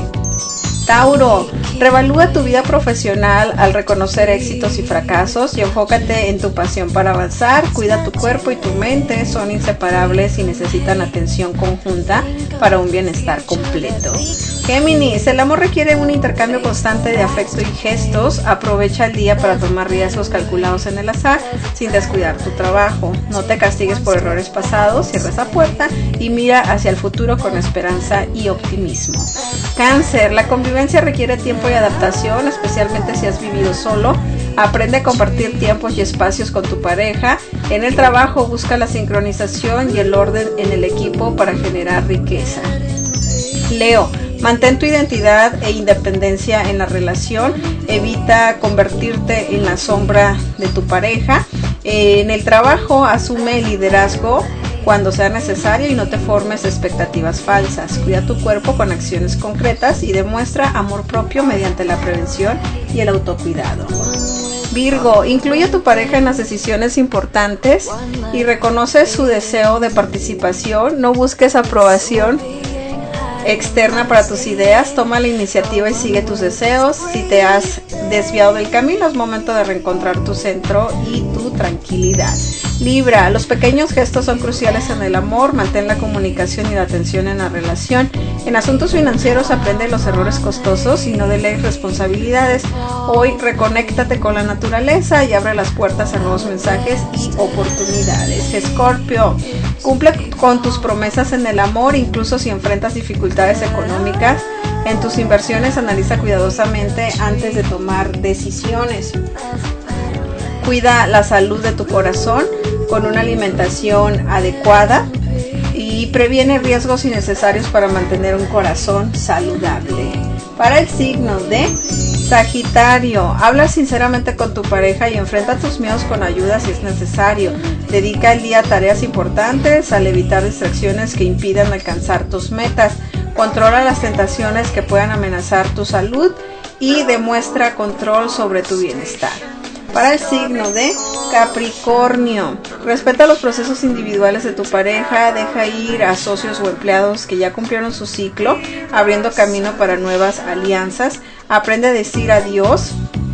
Tauro, revalúa tu vida profesional al reconocer éxitos y fracasos y enfócate en tu pasión para avanzar. Cuida tu cuerpo y tu mente, son inseparables y necesitan atención conjunta para un bienestar completo. Géminis, el amor requiere un intercambio constante de afecto y gestos. Aprovecha el día para tomar riesgos calculados en el azar sin descuidar tu trabajo. No te castigues por errores pasados, cierra esa puerta y mira hacia el futuro con esperanza y optimismo. Cáncer, la convivencia requiere tiempo y adaptación, especialmente si has vivido solo. Aprende a compartir tiempos y espacios con tu pareja. En el trabajo busca la sincronización y el orden en el equipo para generar riqueza. Leo, mantén tu identidad e independencia en la relación. Evita convertirte en la sombra de tu pareja. En el trabajo asume el liderazgo cuando sea necesario y no te formes expectativas falsas. Cuida tu cuerpo con acciones concretas y demuestra amor propio mediante la prevención y el autocuidado. Virgo, incluye a tu pareja en las decisiones importantes y reconoce su deseo de participación. No busques aprobación externa para tus ideas, toma la iniciativa y sigue tus deseos. Si te has desviado del camino, es momento de reencontrar tu centro y tu tranquilidad. Libra, los pequeños gestos son cruciales en el amor. Mantén la comunicación y la atención en la relación. En asuntos financieros aprende los errores costosos y no delegues responsabilidades. Hoy reconéctate con la naturaleza y abre las puertas a nuevos mensajes y oportunidades. Escorpio, cumple con tus promesas en el amor, incluso si enfrentas dificultades económicas. En tus inversiones analiza cuidadosamente antes de tomar decisiones. Cuida la salud de tu corazón con una alimentación adecuada y previene riesgos innecesarios para mantener un corazón saludable. Para el signo de Sagitario, habla sinceramente con tu pareja y enfrenta tus miedos con ayuda si es necesario. Dedica el día a tareas importantes al evitar distracciones que impidan alcanzar tus metas. Controla las tentaciones que puedan amenazar tu salud y demuestra control sobre tu bienestar. Para el signo de Capricornio, respeta los procesos individuales de tu pareja, deja ir a socios o empleados que ya cumplieron su ciclo, abriendo camino para nuevas alianzas. Aprende a decir adiós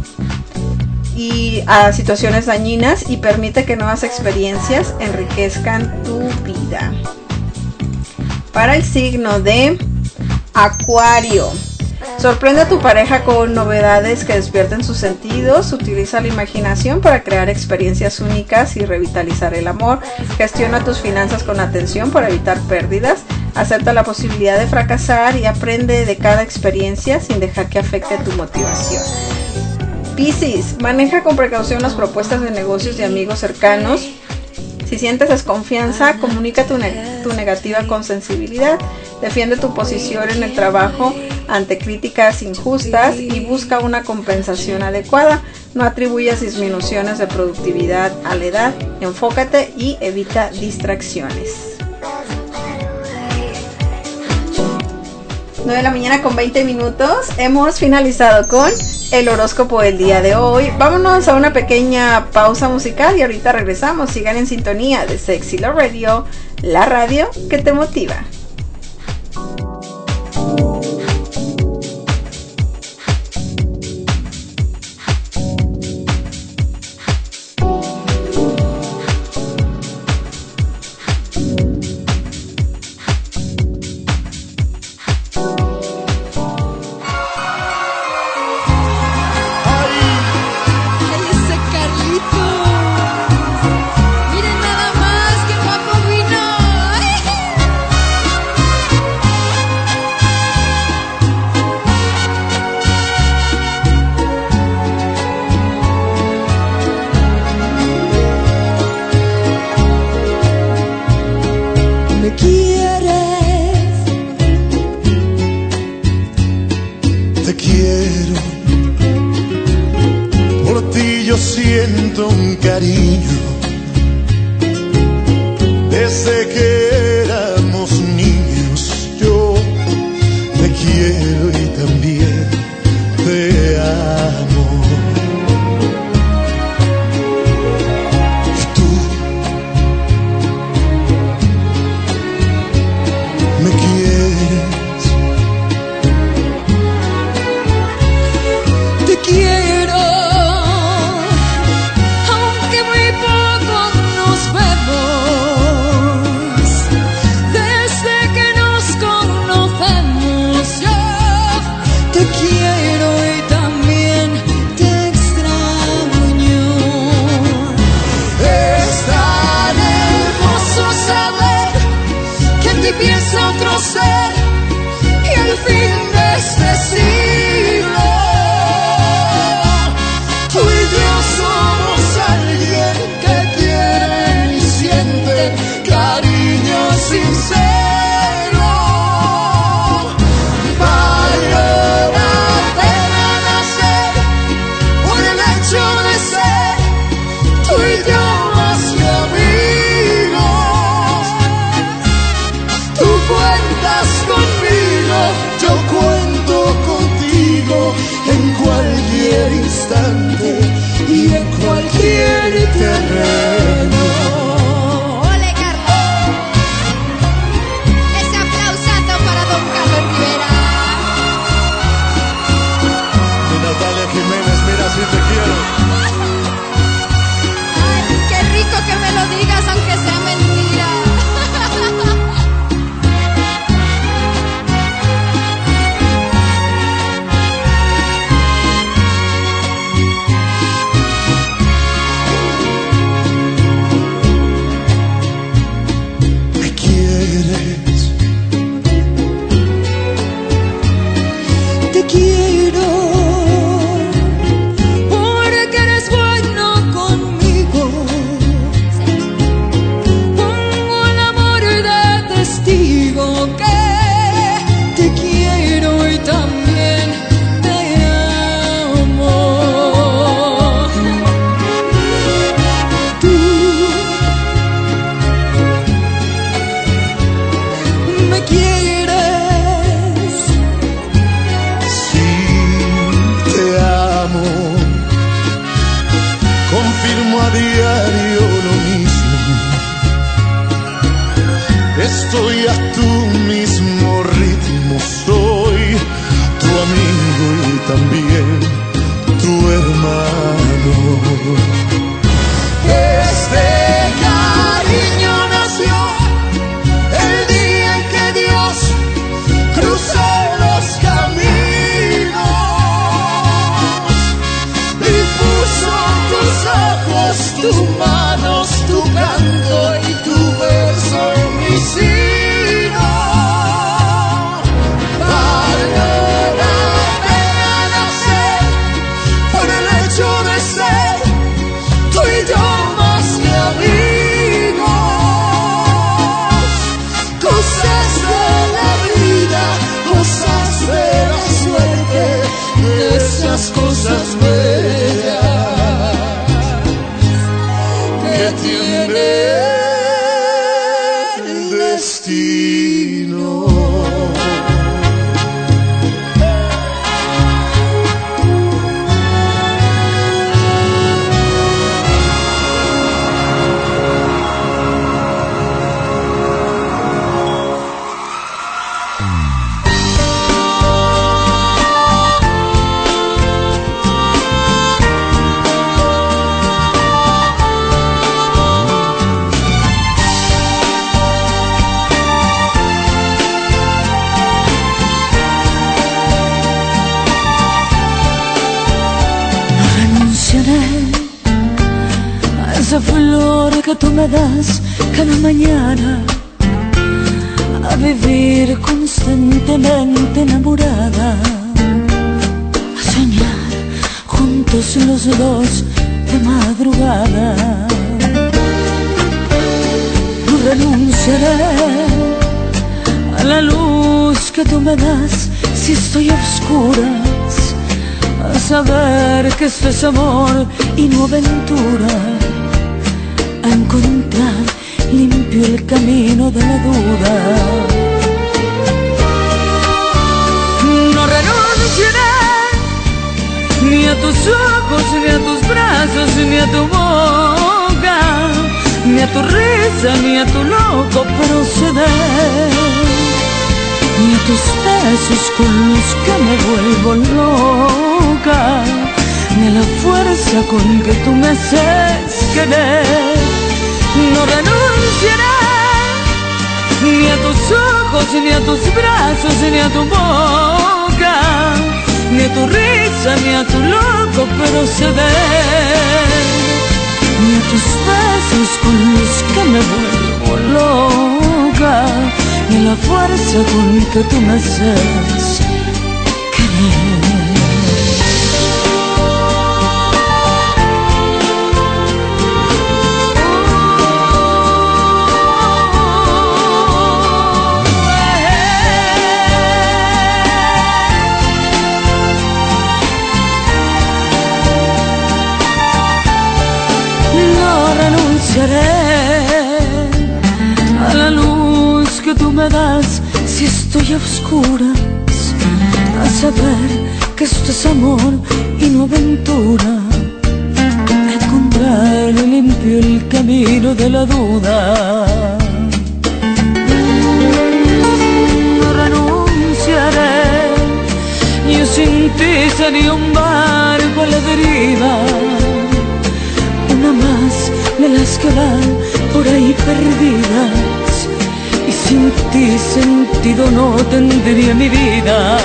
y a situaciones dañinas y permite que nuevas experiencias enriquezcan tu vida. Para el signo de Acuario, sorprende a tu pareja con novedades que despierten sus sentidos. Utiliza la imaginación para crear experiencias únicas y revitalizar el amor. Gestiona tus finanzas con atención para evitar pérdidas. Acepta la posibilidad de fracasar y aprende de cada experiencia sin dejar que afecte tu motivación. Piscis, maneja con precaución las propuestas de negocios de amigos cercanos. Si sientes desconfianza, comunica tu, ne- tu negativa con sensibilidad. Defiende tu posición en el trabajo ante críticas injustas y busca una compensación adecuada. No atribuyas disminuciones de productividad a la edad. Enfócate y evita distracciones. nueve de la mañana con veinte minutos. Hemos finalizado con el horóscopo del día de hoy. Vámonos a una pequeña pausa musical y ahorita regresamos. Sigan en sintonía de Sexy Love Radio, la radio que te motiva. Miren nada más que guapo vino. cariño. Desde que éramos niños yo te quiero y también te amo. Y tú me quieres. Te quiero, aunque muy poco nos vemos. Desde que nos conocemos yo te quiero y también te extraño. Es tan hermoso saber que en ti piensa otro ser y al fin de este siglo tú y yo somos alguien que quieren y sienten cariño sincero. Valió la pena nacer por el hecho de ser tú y yo más que amigos. Tú cuentas conmigo, yo cuento contigo en cualquier instante y en cualquier terreno. ¡Ole, Carlos! Ese aplausazo para don Carlos Rivera. Y Natalia Jiménez, mira si te quiero. Ay, qué rico que me lo digas aunque sea mentira. Me quieres. Te quiero. Porque eres bueno conmigo. Pongo el amor de testigo que te quiero y también te amo. Tú me quieres. Sí, te amo. Confirmo a diario lo mismo. Estoy a tu mismo ritmo. Soy tu amigo y también tu hermano. Este cariño nació el día en que Dios cruzó los caminos y puso tus ojos, tus manos, tu canto y tu beso en mi sino. Valió la pena nacer por el hecho de ser tú y yo más que amigos. Cosas de la vida, cosas de la suerte, de esas cosas bellas que tiene el destino. Esa flor que tú me das cada mañana, a vivir constantemente enamorada, a soñar juntos los dos de madrugada. No renunciaré a la luz que tú me das si estoy a oscuras, a saber que esto es amor y no aventura. a encontrar limpio el camino de la duda. No renunciaré ni a tus ojos, ni a tus brazos, ni a tu boca, ni a tu risa, ni a tu loco proceder, ni a tus besos con los que me vuelvo loca, ni a la fuerza con que tú me haces querer. No renunciaré ni a tus ojos, ni a tus brazos, ni a tu boca, ni a tu risa, ni a tu loco proceder, ni a tus besos con los que me vuelvo loca, ni a la fuerza con que tú me haces querer. A la luz que tú me das si estoy a oscuras, a saber que esto es amor y no aventura, encontrar limpio el camino de la duda. No renunciaré, yo sin ti sería un barco a la deriva, una más de las que van por ahí perdidas, y sin ti sentido no tendría mi vida.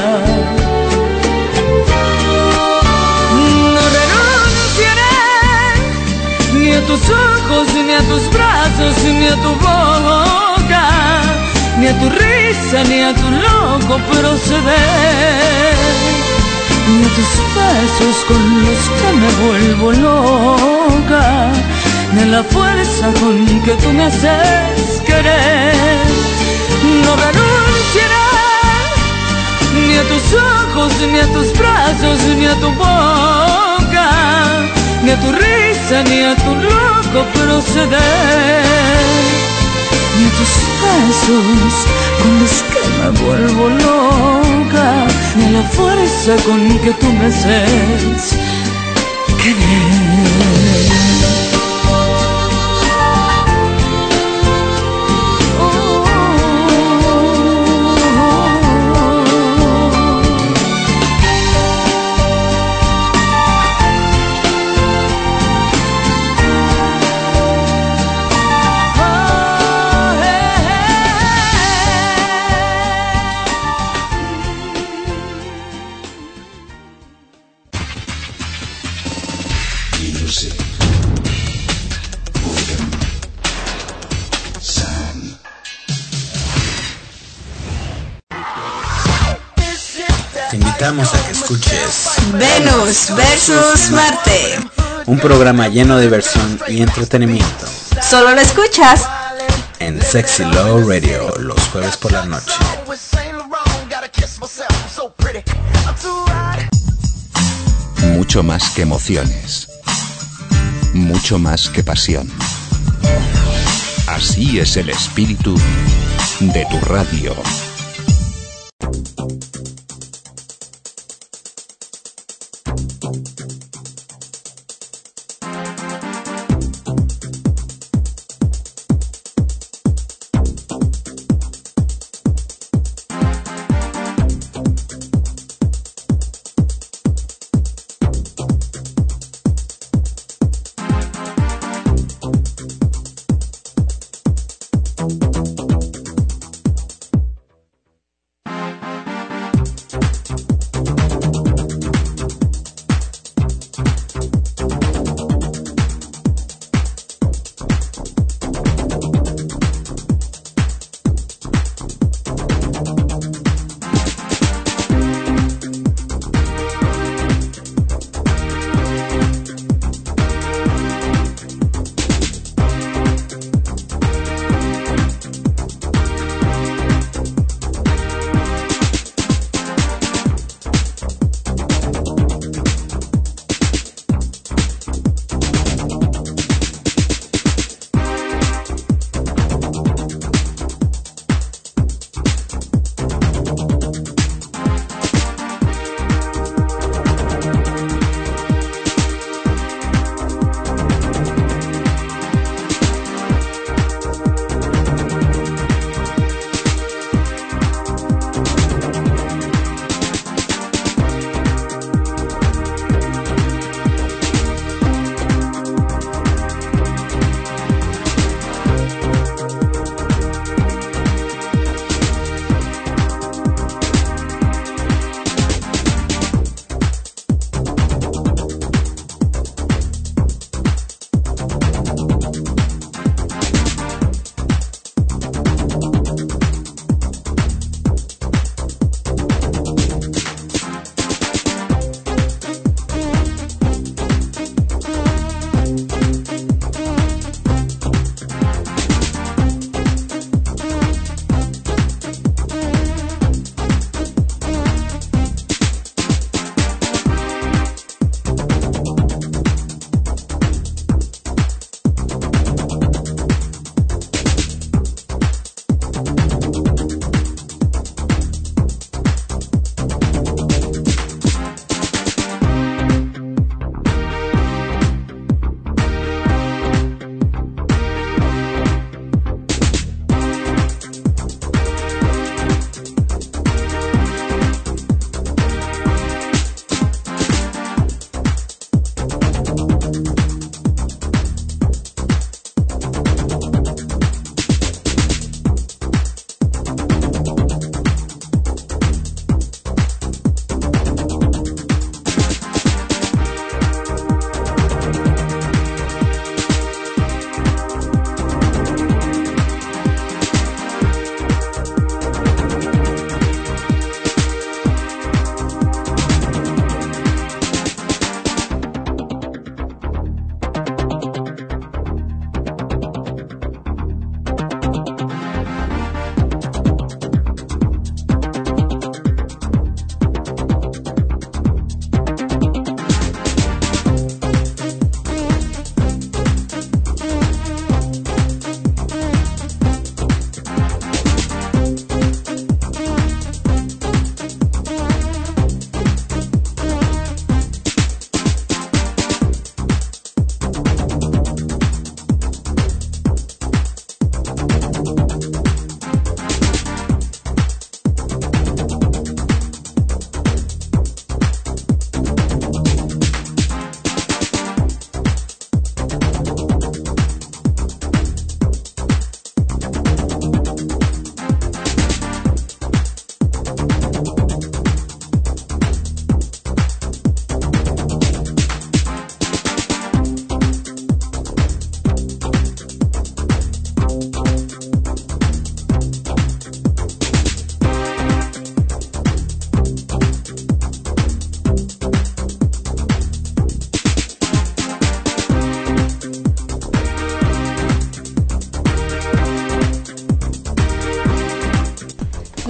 No renunciaré ni a tus ojos, ni a tus brazos, ni a tu boca, ni a tu risa, ni a tu loco proceder, ni a tus besos con los que me vuelvo loca, ni a la fuerza con que tú me haces querer. No renunciaré ni a tus ojos, ni a tus brazos, ni a tu boca, ni a tu risa, ni a tu loco proceder, ni a tus besos con los que me vuelvo loca, ni a la fuerza con que tú me haces querer. A que escuches Venus versus Marte, un programa lleno de diversión y entretenimiento. Solo lo escuchas en Sexy Love Radio los jueves por la noche. Mucho más que emociones, mucho más que pasión. Así es el espíritu de tu radio.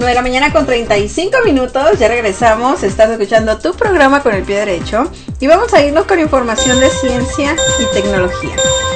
de la mañana con treinta y cinco minutos, ya regresamos, estás escuchando tu programa Con el Pie Derecho y vamos a irnos con información de ciencia y tecnología.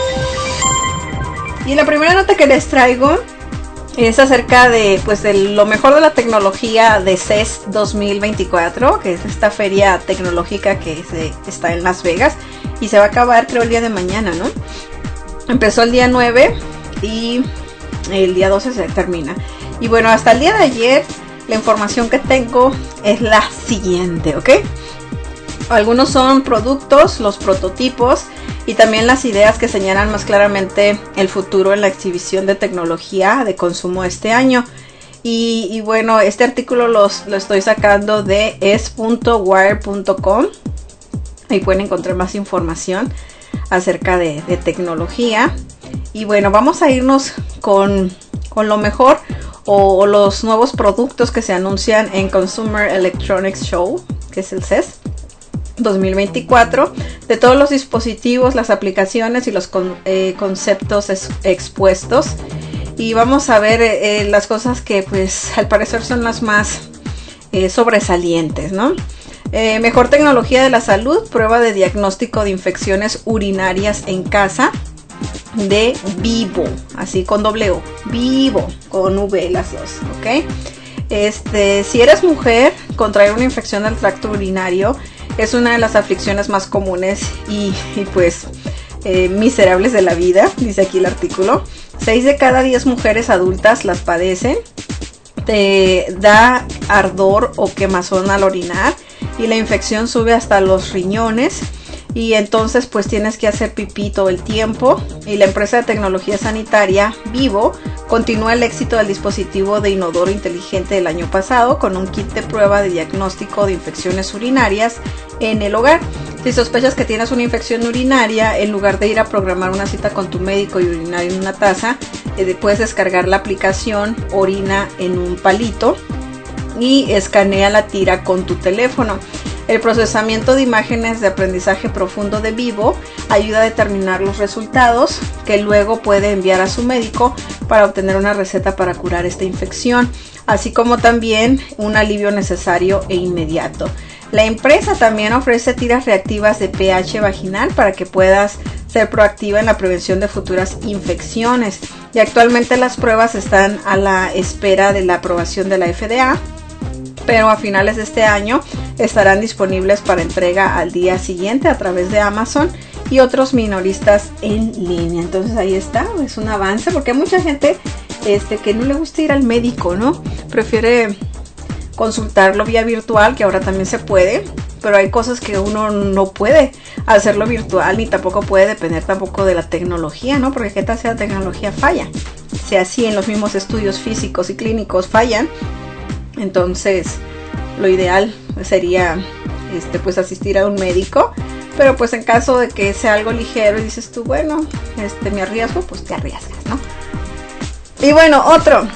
Y la primera nota que les traigo es acerca de, pues, de lo mejor de la tecnología de C E S dos mil veinticuatro, que es esta feria tecnológica que se, está en Las Vegas y se va a acabar creo el día de mañana, ¿no? Empezó el día nueve y el día doce se termina. Y bueno, hasta el día de ayer la información que tengo es la siguiente, ¿ok? Algunos son productos, los prototipos y también las ideas que señalan más claramente el futuro en la exhibición de tecnología de consumo este año. Y, y bueno, este artículo los, lo estoy sacando de es punto wire punto com. Ahí pueden encontrar más información acerca de, de tecnología. Y bueno, vamos a irnos con, con lo mejor o, o los nuevos productos que se anuncian en Consumer Electronics Show, que es el C E S dos mil veinticuatro, de todos los dispositivos, las aplicaciones y los con, eh, conceptos es, expuestos. Y vamos a ver eh, las cosas que pues al parecer son las más eh, sobresalientes, ¿no? Eh, mejor tecnología de la salud, prueba de diagnóstico de infecciones urinarias en casa de Vivo, así con doble O, Vivo, con V las dos, ¿ok? Este, si eres mujer, contraer una infección del tracto urinario es una de las aflicciones más comunes y, y pues eh, miserables de la vida, dice aquí el artículo. seis de cada diez mujeres adultas las padecen. Te da ardor o quemazón al orinar y la infección sube hasta los riñones y entonces pues tienes que hacer pipí todo el tiempo. Y la empresa de tecnología sanitaria Vivo continúa el éxito del dispositivo de inodoro inteligente del año pasado con un kit de prueba de diagnóstico de infecciones urinarias en el hogar. Si sospechas que tienes una infección urinaria, en lugar de ir a programar una cita con tu médico y orinar en una taza, eh, puedes descargar la aplicación Orina en un palito y escanea la tira con tu teléfono. El procesamiento de imágenes de aprendizaje profundo de Vivo ayuda a determinar los resultados que luego puede enviar a su médico para obtener una receta para curar esta infección, así como también un alivio necesario e inmediato. La empresa también ofrece tiras reactivas de pH vaginal para que puedas ser proactiva en la prevención de futuras infecciones. Y actualmente las pruebas están a la espera de la aprobación de la F D A, pero a finales de este año estarán disponibles para entrega al día siguiente a través de Amazon y otros minoristas en línea. Entonces ahí está, es un avance porque hay mucha gente este, que no le gusta ir al médico, ¿no? Prefiere consultarlo vía virtual, que ahora también se puede, pero hay cosas que uno no puede hacerlo virtual ni tampoco puede depender tampoco de la tecnología, ¿no? Porque qué tal si la tecnología falla, si así en los mismos estudios físicos y clínicos fallan, entonces lo ideal sería este, pues asistir a un médico, pero pues en caso de que sea algo ligero y dices tú, bueno, este, me arriesgo, pues te arriesgas, ¿no? Y bueno, otro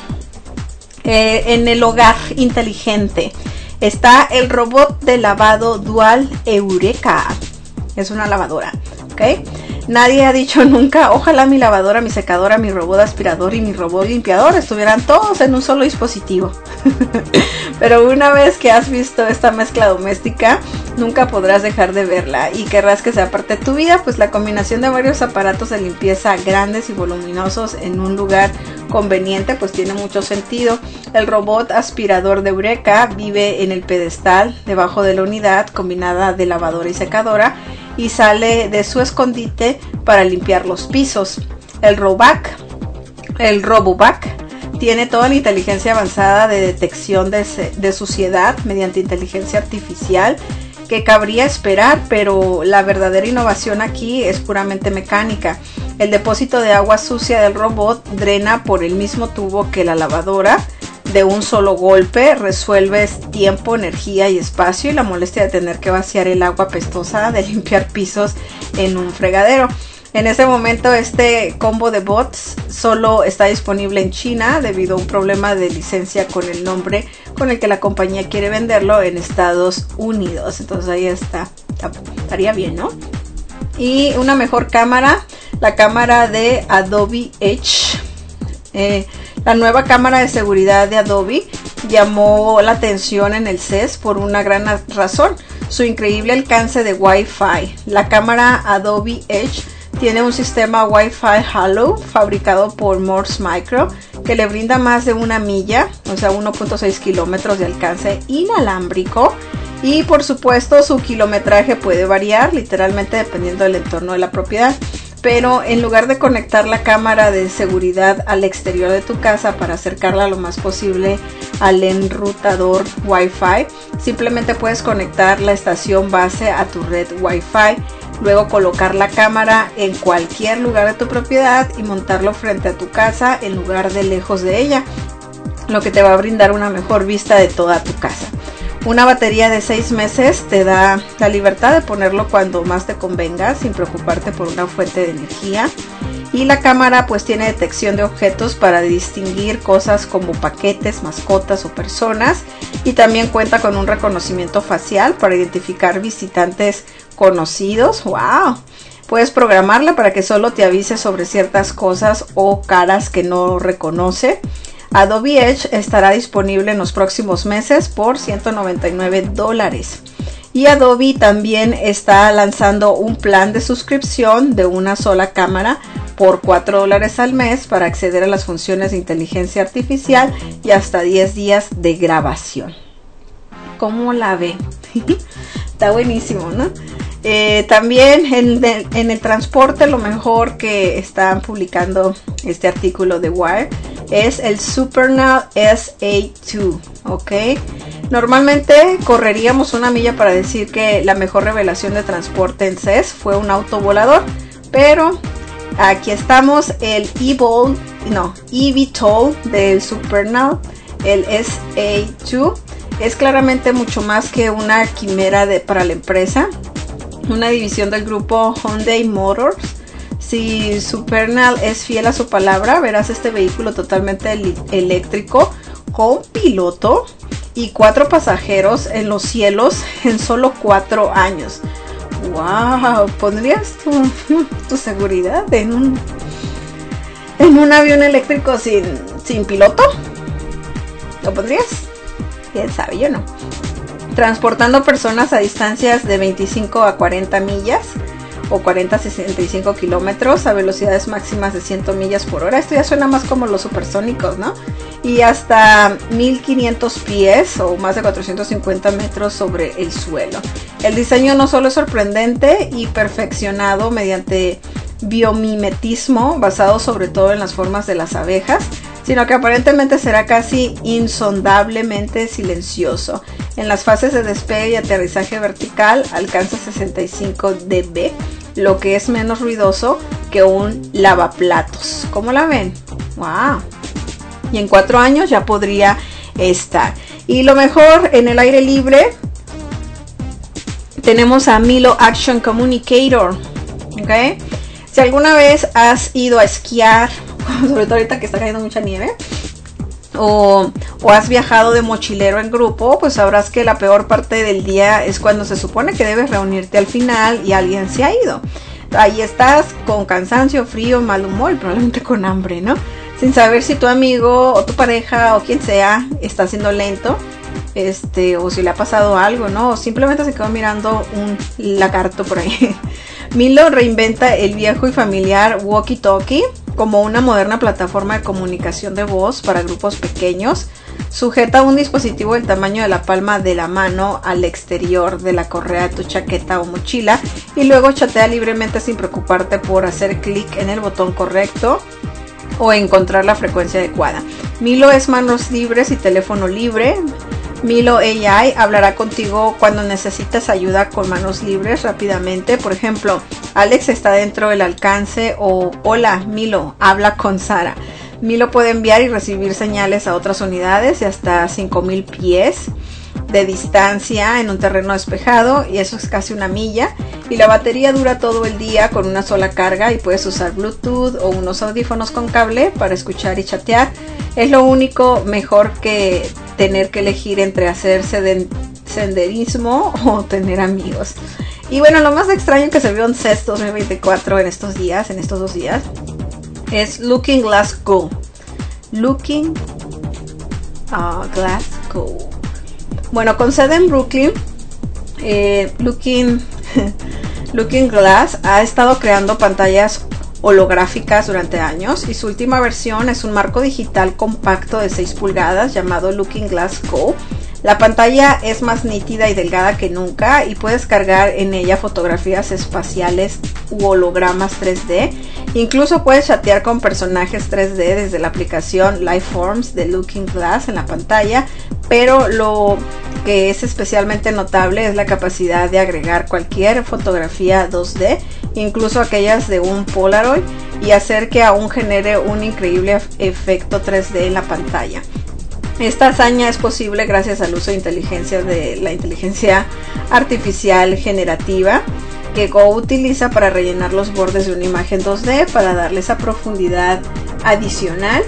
Eh, en el hogar inteligente está el robot de lavado Dual Eureka. Es una lavadora, ¿ok? Nadie ha dicho nunca, ojalá mi lavadora, mi secadora, mi robot aspirador y mi robot limpiador estuvieran todos en un solo dispositivo. Pero una vez que has visto esta mezcla doméstica, nunca podrás dejar de verla y querrás que sea parte de tu vida, pues la combinación de varios aparatos de limpieza grandes y voluminosos en un lugar conveniente pues tiene mucho sentido. El robot aspirador de Eureka vive en el pedestal debajo de la unidad combinada de lavadora y secadora y sale de su escondite para limpiar los pisos. El Robac, el Robovac tiene toda la inteligencia avanzada de detección de, de suciedad mediante inteligencia artificial que cabría esperar, pero la verdadera innovación aquí es puramente mecánica. El depósito de agua sucia del robot drena por el mismo tubo que la lavadora. De un solo golpe resuelves tiempo, energía y espacio y la molestia de tener que vaciar el agua apestosa de limpiar pisos en un fregadero. En ese momento este combo de bots solo está disponible en China debido a un problema de licencia con el nombre con el que la compañía quiere venderlo en Estados Unidos. Entonces ahí está, estaría bien, ¿no? Y una mejor cámara, la cámara de Adobe Edge. Eh, la nueva cámara de seguridad de Adobe llamó la atención en el C E S por una gran razón: su increíble alcance de Wi-Fi. La cámara Adobe Edge tiene un sistema Wi-Fi Halo fabricado por Morse Micro que le brinda más de una milla, o sea uno punto seis kilómetros de alcance inalámbrico, y por supuesto su kilometraje puede variar literalmente dependiendo del entorno de la propiedad. Pero en lugar de conectar la cámara de seguridad al exterior de tu casa para acercarla lo más posible al enrutador Wi-Fi, simplemente puedes conectar la estación base a tu red Wi-Fi, luego colocar la cámara en cualquier lugar de tu propiedad y montarlo frente a tu casa en lugar de lejos de ella, lo que te va a brindar una mejor vista de toda tu casa. Una batería de seis meses te da la libertad de ponerlo cuando más te convenga sin preocuparte por una fuente de energía. Y la cámara pues tiene detección de objetos para distinguir cosas como paquetes, mascotas o personas, y también cuenta con un reconocimiento facial para identificar visitantes conocidos. ¡Wow! Puedes programarla para que solo te avise sobre ciertas cosas o caras que no reconoce. Adobe Edge estará disponible en los próximos meses por ciento noventa y nueve dólares. Y Adobe también está lanzando un plan de suscripción de una sola cámara por cuatro dólares al mes para acceder a las funciones de inteligencia artificial y hasta diez días de grabación. ¿Cómo la ve? Está buenísimo, ¿no? Eh, también en, de, en el transporte, lo mejor que están publicando este artículo de Wire es el Supernal S A dos, ¿ok? Normalmente correríamos una milla para decir que la mejor revelación de transporte en C E S fue un auto volador, pero aquí estamos, el eVTOL, no, eVTOL del Supernal, el S A dos, es claramente mucho más que una quimera de, para la empresa, una división del grupo Hyundai Motors. Si Supernal es fiel a su palabra, verás este vehículo totalmente eléctrico con piloto y cuatro pasajeros en los cielos en solo cuatro años. ¡Wow! ¿Pondrías tu, tu seguridad en un, en un avión eléctrico sin, sin piloto? ¿Lo pondrías? ¿Quién sabe? Yo no. Transportando personas a distancias de veinticinco a cuarenta millas o cuarenta a sesenta y cinco kilómetros a velocidades máximas de cien millas por hora. Esto ya suena más como los supersónicos, ¿no? Y hasta mil quinientos pies o más de cuatrocientos cincuenta metros sobre el suelo. El diseño no solo es sorprendente y perfeccionado mediante biomimetismo basado sobre todo en las formas de las abejas, sino que aparentemente será casi insondablemente silencioso. En las fases de despegue y aterrizaje vertical alcanza sesenta y cinco decibelios, lo que es menos ruidoso que un lavaplatos. ¿Cómo la ven? ¡Wow! Y en cuatro años ya podría estar. Y lo mejor, en el aire libre tenemos a Milo Action Communicator, ¿ok? Si alguna vez has ido a esquiar, sobre todo ahorita que está cayendo mucha nieve, o, o has viajado de mochilero en grupo, pues sabrás que la peor parte del día es cuando se supone que debes reunirte al final y alguien se ha ido. Ahí estás con cansancio, frío, mal humor y probablemente con hambre, ¿no? Sin saber si tu amigo o tu pareja o quien sea está siendo lento, este, o si le ha pasado algo, ¿no? O simplemente se quedó mirando un lagarto por ahí. Milo reinventa el viejo y familiar walkie-talkie como una moderna plataforma de comunicación de voz para grupos pequeños. Sujeta un dispositivo del tamaño de la palma de la mano al exterior de la correa de tu chaqueta o mochila y luego chatea libremente sin preocuparte por hacer clic en el botón correcto o encontrar la frecuencia adecuada. Milo es manos libres y teléfono libre. Milo A I hablará contigo cuando necesitas ayuda con manos libres rápidamente. Por ejemplo, Alex está dentro del alcance, o hola Milo, habla con Sara. Milo puede enviar y recibir señales a otras unidades de hasta cinco mil pies de distancia en un terreno despejado, y eso es casi una milla, y la batería dura todo el día con una sola carga y puedes usar Bluetooth o unos audífonos con cable para escuchar y chatear. Es lo único mejor que tener que elegir entre hacer senderismo o tener amigos. Y bueno, lo más extraño que se vio en C E S dos mil veinticuatro en estos días, en estos dos días, es Looking Glass Go. Looking uh, Glass Go. Bueno, con sede en Brooklyn, eh, Looking, Looking Glass ha estado creando pantallas holográficas durante años y su última versión es un marco digital compacto de seis pulgadas llamado Looking Glass Go. La pantalla es más nítida y delgada que nunca y puedes cargar en ella fotografías espaciales u hologramas tres D. Incluso puedes chatear con personajes tres D desde la aplicación Lifeforms de Looking Glass en la pantalla, pero lo que es especialmente notable es la capacidad de agregar cualquier fotografía dos D, incluso aquellas de un Polaroid, y hacer que aún genere un increíble efecto tres D en la pantalla. Esta hazaña es posible gracias al uso de inteligencia de la inteligencia artificial generativa que Go utiliza para rellenar los bordes de una imagen dos D para darle esa profundidad adicional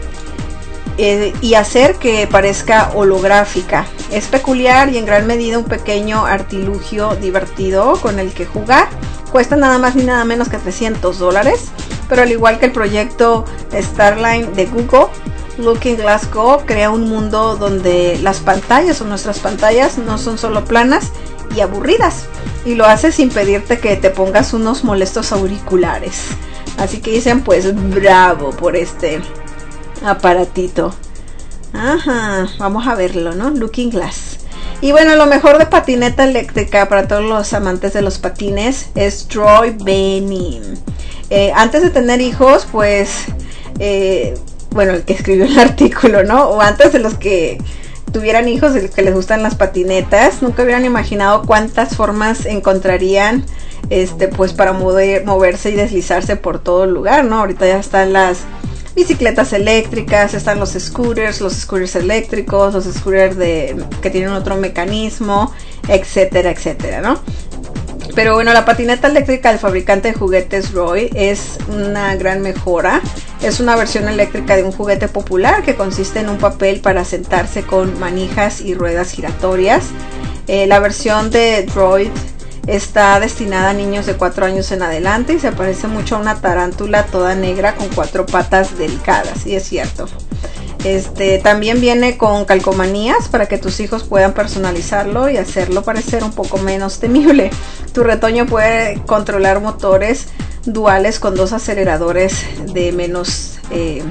eh, y hacer que parezca holográfica. Es peculiar y en gran medida un pequeño artilugio divertido con el que jugar. Cuesta nada más ni nada menos que trescientos dólares, pero al igual que el proyecto Starline de Google, Looking Glass Go crea un mundo donde las pantallas o nuestras pantallas no son solo planas y aburridas, y lo hace sin pedirte que te pongas unos molestos auriculares. Así que dicen pues bravo por este aparatito. Ajá, vamos a verlo, ¿no? Looking Glass. Y bueno, lo mejor de patineta eléctrica para todos los amantes de los patines es Troy Benin. Eh, antes de tener hijos, pues eh, bueno, el que escribió el artículo, ¿no? O antes de los que tuvieran hijos, de los que les gustan las patinetas, nunca hubieran imaginado cuántas formas encontrarían este pues para mover, moverse y deslizarse por todo el lugar, ¿no? Ahorita ya están las bicicletas eléctricas, están los scooters, los scooters eléctricos, los scooters de, que tienen otro mecanismo, etcétera, etcétera, ¿no? Pero bueno, la patineta eléctrica del fabricante de juguetes Roy es una gran mejora. Es una versión eléctrica de un juguete popular que consiste en un papel para sentarse con manijas y ruedas giratorias. Eh, la versión de Droid está destinada a niños de cuatro años en adelante y se parece mucho a una tarántula toda negra con cuatro patas delicadas, y es cierto. Este también viene con calcomanías para que tus hijos puedan personalizarlo y hacerlo parecer un poco menos temible. Tu retoño puede controlar motores duales con dos aceleradores de menos eh,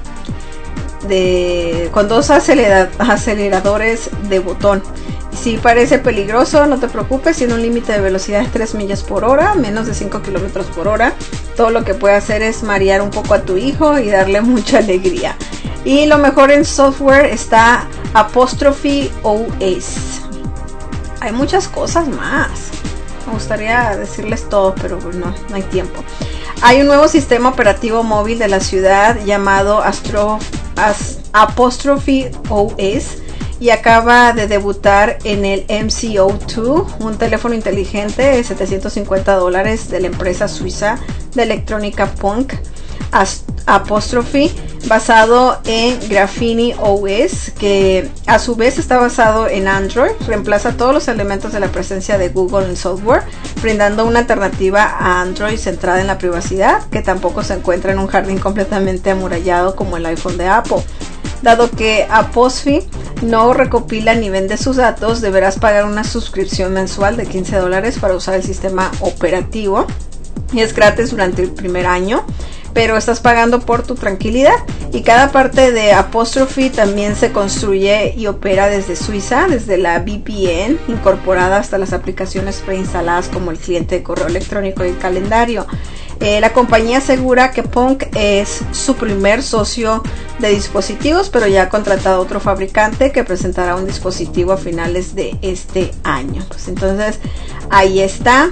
de con dos acelera, aceleradores de botón. Si parece peligroso, no te preocupes, tiene un límite de velocidad de tres millas por hora, menos de cinco kilómetros por hora. Todo lo que puede hacer es marear un poco a tu hijo y darle mucha alegría. Y lo mejor en software está Apostrophe O S. Hay muchas cosas más. Me gustaría decirles todo, pero no, no hay tiempo. Hay un nuevo sistema operativo móvil de la ciudad llamado Astro, As, Apostrophe O S y acaba de debutar en el M C O dos, un teléfono inteligente de setecientos cincuenta dólares de la empresa suiza de electrónica Punk Apostrophe, basado en Graphene O S, que a su vez está basado en Android. Reemplaza todos los elementos de la presencia de Google en software, brindando una alternativa a Android centrada en la privacidad, que tampoco se encuentra en un jardín completamente amurallado como el iPhone de Apple. Dado que Apostrophe no recopila ni vende sus datos, deberás pagar una suscripción mensual de quince dólares para usar el sistema operativo, y es gratis durante el primer año, pero estás pagando por tu tranquilidad. Y cada parte de Apostrophe también se construye y opera desde Suiza, desde la V P N incorporada hasta las aplicaciones preinstaladas como el cliente de correo electrónico y el calendario. Eh, la compañía asegura que Punk es su primer socio de dispositivos, pero ya ha contratado a otro fabricante que presentará un dispositivo a finales de este año. Pues entonces ahí está.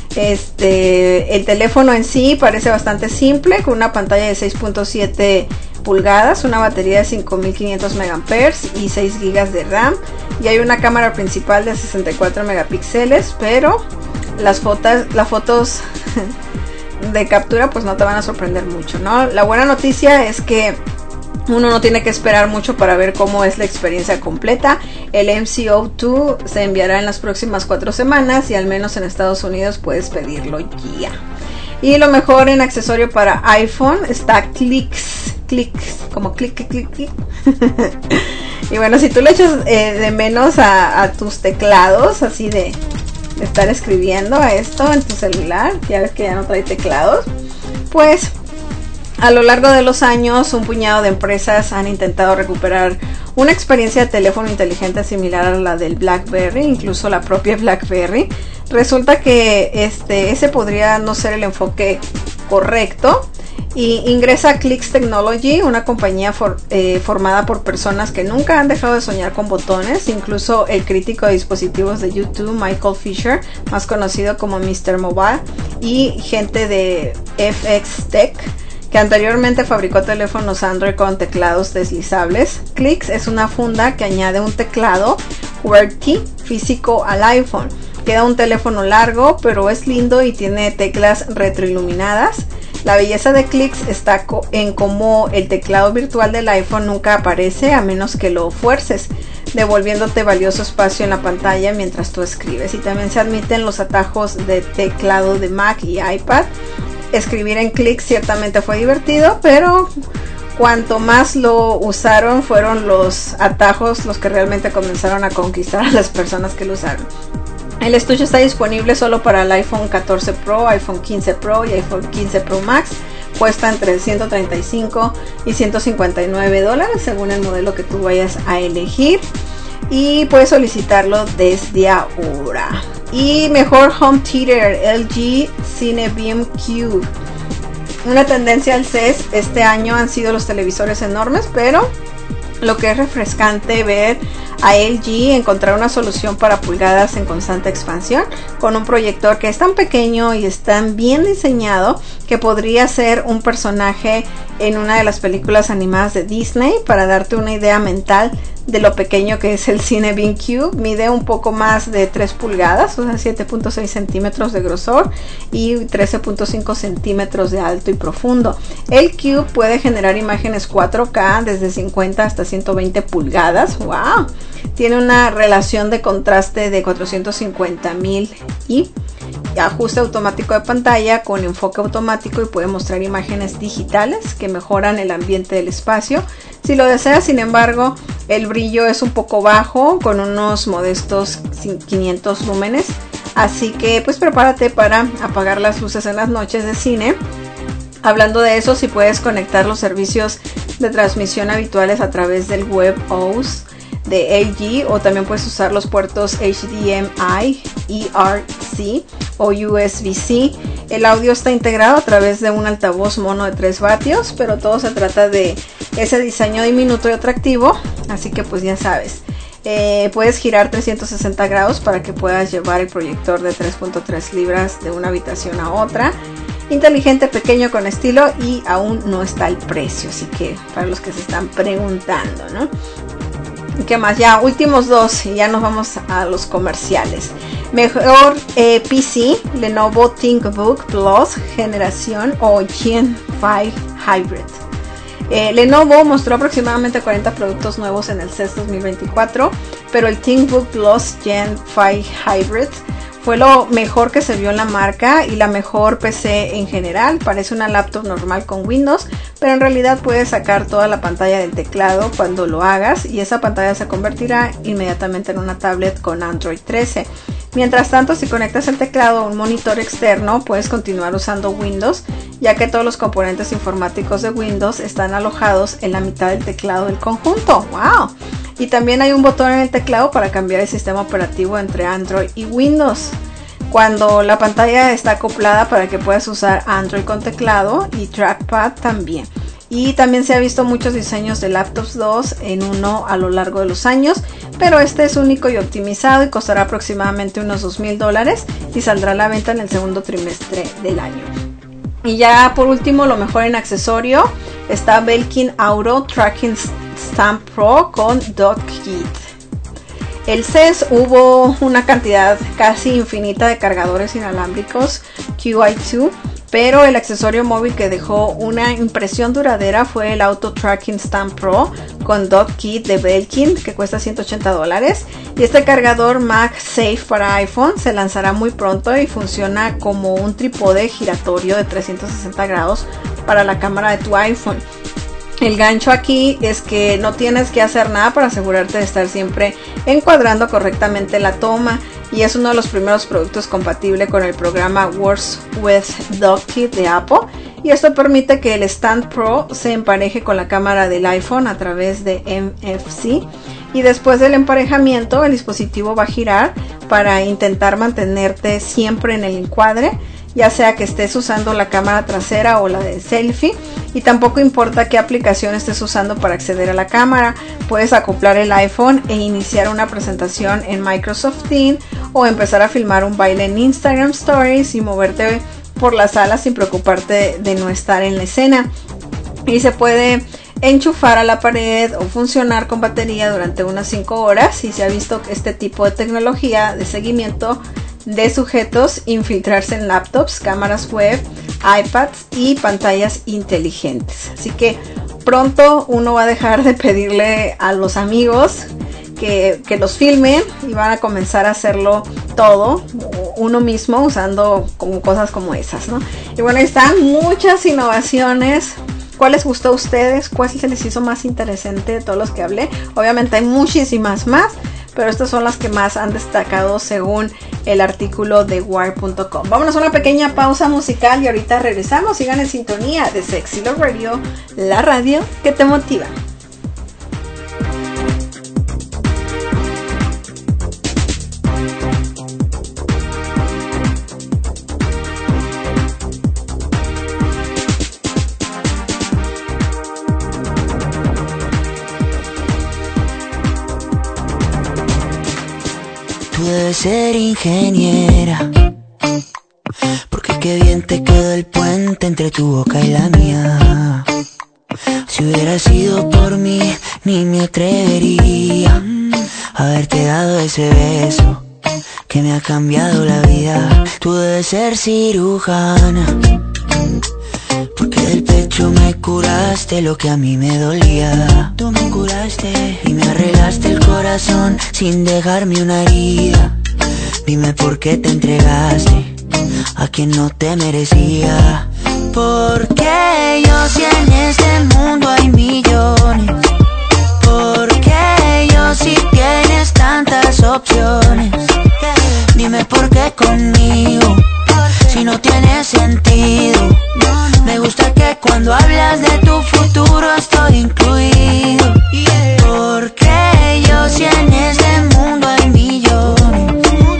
Este, el teléfono en sí parece bastante simple, con una pantalla de seis punto siete pulgadas, una batería de cinco mil quinientos megaamperios y seis gigas de RAM, y hay una cámara principal de sesenta y cuatro megapíxeles, pero las fotos, las fotos de captura pues no te van a sorprender mucho, ¿no? La buena noticia es que uno no tiene que esperar mucho para ver cómo es la experiencia completa. El M C O dos se enviará en las próximas cuatro semanas y al menos en Estados Unidos puedes pedirlo ya. Y lo mejor en accesorio para iPhone está Clicks, Clicks, como clic, clic, clic. Y bueno, si tú le echas eh, de menos a, a tus teclados, así de, de estar escribiendo a esto en tu celular, ya ves que ya no trae teclados, pues a lo largo de los años un puñado de empresas han intentado recuperar una experiencia de teléfono inteligente similar a la del BlackBerry, incluso la propia BlackBerry. Resulta que este, ese podría no ser el enfoque correcto. Y ingresa a Clicks Technology, una compañía for, eh, formada por personas que nunca han dejado de soñar con botones. Incluso el crítico de dispositivos de YouTube, Michael Fisher, más conocido como mister Mobile, y gente de F X Tech, que anteriormente fabricó teléfonos Android con teclados deslizables. Clicks es una funda que añade un teclado QWERTY físico al iPhone. Queda un teléfono largo, pero es lindo y tiene teclas retroiluminadas. La belleza de Clicks está en cómo el teclado virtual del iPhone nunca aparece a menos que lo fuerces, devolviéndote valioso espacio en la pantalla mientras tú escribes. Y también se admiten los atajos de teclado de Mac y iPad. Escribir en Clicks ciertamente fue divertido, pero cuanto más lo usaron fueron los atajos los que realmente comenzaron a conquistar a las personas que lo usaron. El estuche está disponible solo para el iPhone catorce Pro, iPhone quince Pro y iPhone quince Pro Max. Cuesta entre ciento treinta y cinco y ciento cincuenta y nueve dólares según el modelo que tú vayas a elegir. Y puedes solicitarlo desde ahora. Y mejor home theater, L G Cinebeam Cube. Una tendencia al C E S este año han sido los televisores enormes, pero lo que es refrescante ver a L G encontrar una solución para pulgadas en constante expansión con un proyector que es tan pequeño y es tan bien diseñado que podría ser un personaje en una de las películas animadas de Disney. Para darte una idea mental de lo pequeño que es el Cinebeam Cube, mide un poco más de tres pulgadas, o sea siete punto seis centímetros de grosor y trece punto cinco centímetros de alto y profundo. El Cube puede generar imágenes cuatro K desde cincuenta hasta ciento veinte pulgadas. ¡Wow! Tiene una relación de contraste de cuatrocientos cincuenta mil y ajuste automático de pantalla con enfoque automático, y puede mostrar imágenes digitales que mejoran el ambiente del espacio. Si lo deseas, sin embargo, el brillo es un poco bajo con unos modestos quinientos lúmenes, así que pues prepárate para apagar las luces en las noches de cine. Hablando de eso, si puedes conectar los servicios de transmisión habituales a través del web O S de L G, o también puedes usar los puertos H D M I, E R C o U S B C. El audio está integrado a través de un altavoz mono de tres vatios, pero todo se trata de ese diseño diminuto y atractivo, así que pues ya sabes. Eh, puedes girar trescientos sesenta grados para que puedas llevar el proyector de tres punto tres libras de una habitación a otra. Inteligente, pequeño, con estilo, y aún no está el precio, así que para los que se están preguntando, ¿no? ¿Qué más? Ya, últimos dos y ya nos vamos a los comerciales. Mejor eh, P C, Lenovo ThinkBook Plus generación o Gen cinco Hybrid. Eh, Lenovo mostró aproximadamente cuarenta productos nuevos en el C E S dos mil veinticuatro, pero el ThinkBook Plus Gen cinco Hybrid fue lo mejor que se vio en la marca y la mejor P C en general. Parece una laptop normal con Windows, pero en realidad puedes sacar toda la pantalla del teclado cuando lo hagas, y esa pantalla se convertirá inmediatamente en una tablet con Android trece. Mientras tanto, si conectas el teclado a un monitor externo, puedes continuar usando Windows, ya que todos los componentes informáticos de Windows están alojados en la mitad del teclado del conjunto. ¡Wow! Y también hay un botón en el teclado para cambiar el sistema operativo entre Android y Windows, cuando la pantalla está acoplada para que puedas usar Android con teclado y trackpad también. Y también se ha visto muchos diseños de laptops dos en uno a lo largo de los años, pero este es único y optimizado y costará aproximadamente unos dos mil dólares y saldrá a la venta en el segundo trimestre del año. Y ya por último, lo mejor en accesorio, está Belkin Auto Tracking Stamp Pro con DocKit. El C E S hubo una cantidad casi infinita de cargadores inalámbricos Q I dos, pero el accesorio móvil que dejó una impresión duradera fue el Auto Tracking Stamp Pro con DocKit de Belkin, que cuesta ciento ochenta dólares. Y este cargador MagSafe para iPhone se lanzará muy pronto y funciona como un trípode giratorio de trescientos sesenta grados para la cámara de tu iPhone. El gancho aquí es que no tienes que hacer nada para asegurarte de estar siempre encuadrando correctamente la toma, y es uno de los primeros productos compatible con el programa Works with DocKit de Apple, y esto permite que el Stand Pro se empareje con la cámara del iPhone a través de M F C, y después del emparejamiento el dispositivo va a girar para intentar mantenerte siempre en el encuadre, ya sea que estés usando la cámara trasera o la de selfie, y tampoco importa qué aplicación estés usando para acceder a la cámara. Puedes acoplar el iPhone e iniciar una presentación en Microsoft Teams o empezar a filmar un baile en Instagram Stories y moverte por la sala sin preocuparte de no estar en la escena. Y se puede enchufar a la pared o funcionar con batería durante unas cinco horas, y se ha visto que este tipo de tecnología de seguimiento de sujetos infiltrarse en laptops, cámaras web, iPads y pantallas inteligentes. Así que pronto uno va a dejar de pedirle a los amigos que, que los filmen y van a comenzar a hacerlo todo uno mismo usando como cosas como esas, ¿no? Y bueno, ahí están muchas innovaciones. ¿Cuál les gustó a ustedes? ¿Cuál se les hizo más interesante de todos los que hablé? Obviamente hay muchísimas más, pero estas son las que más han destacado según el artículo de Wired punto com. Vámonos a una pequeña pausa musical y ahorita regresamos. Sigan en sintonía de Sexy Love Radio, la radio que te motiva. Debes ser ingeniera, porque qué bien te quedó el puente entre tu boca y la mía. Si hubiera sido por mí, ni me atrevería a haberte dado ese beso que me ha cambiado la vida. Tú debes ser cirujana, porque del pecho me curaste lo que a mí me dolía. Tú me curaste y me arreglaste el corazón sin dejarme una herida. Dime por qué te entregaste a quien no te merecía. Porque yo si en este mundo hay millones, porque yo si tienes tantas opciones. Dime por qué conmigo si no tiene sentido. Me gusta que cuando hablas de tu futuro estoy incluido. Porque yo si en este mundo hay millones,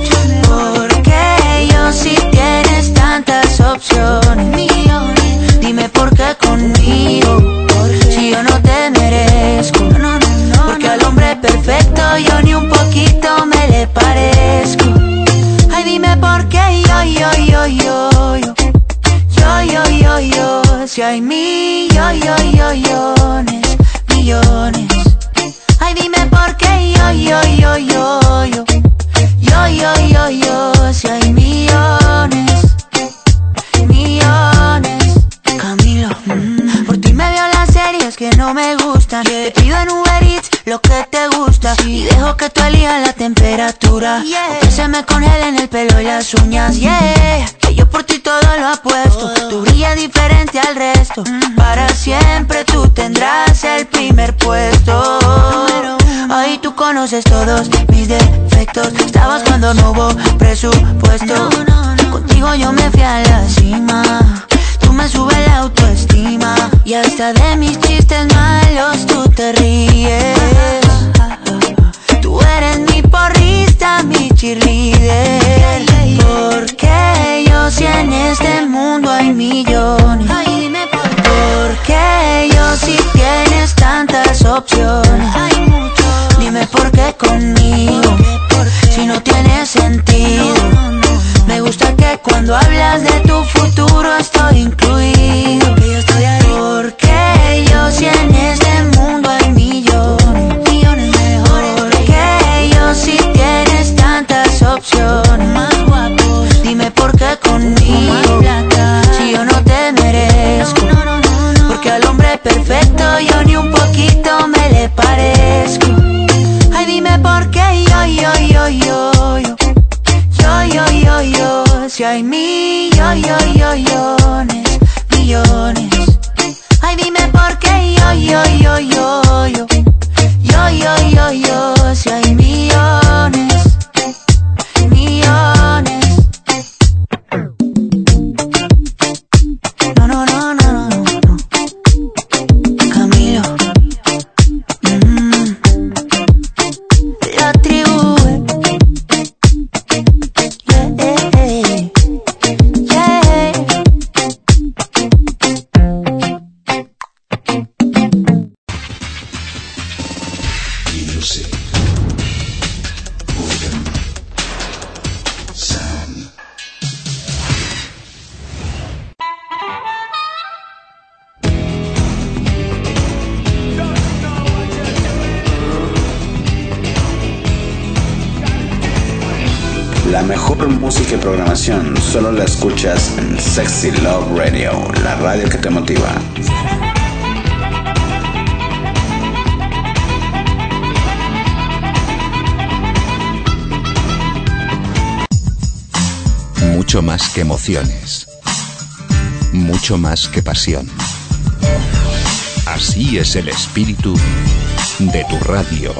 porque yo si tienes tantas opciones. Dime por qué conmigo si yo no te merezco. Porque al hombre perfecto yo ni un poquito me le parezco. Ay, dime por qué yo, yo, yo, yo, yo. Yo, yo, yo, yo, si hay millones, millones. Ay, dime por qué yo, yo, yo, yo, yo. Yo, yo, yo, yo, si hay millones, millones. Camilo, mm, por ti me veo las series que no me gustan. Te pido en Uber Eats lo que te gusta y dejo que tú elijas la temperatura, yeah. O que se me congelen el pelo y las uñas, yeah. Que yo por ti todo lo apuesto. Tú brillas diferente al resto. Para siempre tú tendrás el primer puesto. Ay, tú conoces todos mis defectos. Estabas cuando no hubo presupuesto. Contigo yo me fui a la cima. Tú me subes la autoestima. Y hasta de mis chistes malos tú te ríes. Tú eres mi porrista, mi cheerleader. Porque yo si en este mundo hay millones. Porque yo si tienes tantas opciones. Dime por qué conmigo si no tiene sentido. Me gusta que cuando hablas de tu futuro estoy incluido. Porque yo si en este mundo hay millones, millones mejores. Porque yo si tienes tantas opciones. Más guapos. Dime por qué conmigo si yo no te merezco. Porque al hombre perfecto yo ni un poquito me le parezco. Ay, dime por qué yo, yo, yo, yo, yo. Yo, yo, yo, yo, si hay millones, millones. Ay, dime por qué yo, yo, La mejor música y programación solo la escuchas en Sexy Love Radio, la radio que te motiva. Mucho más que emociones. Mucho más que pasión. Así es el espíritu de tu radio.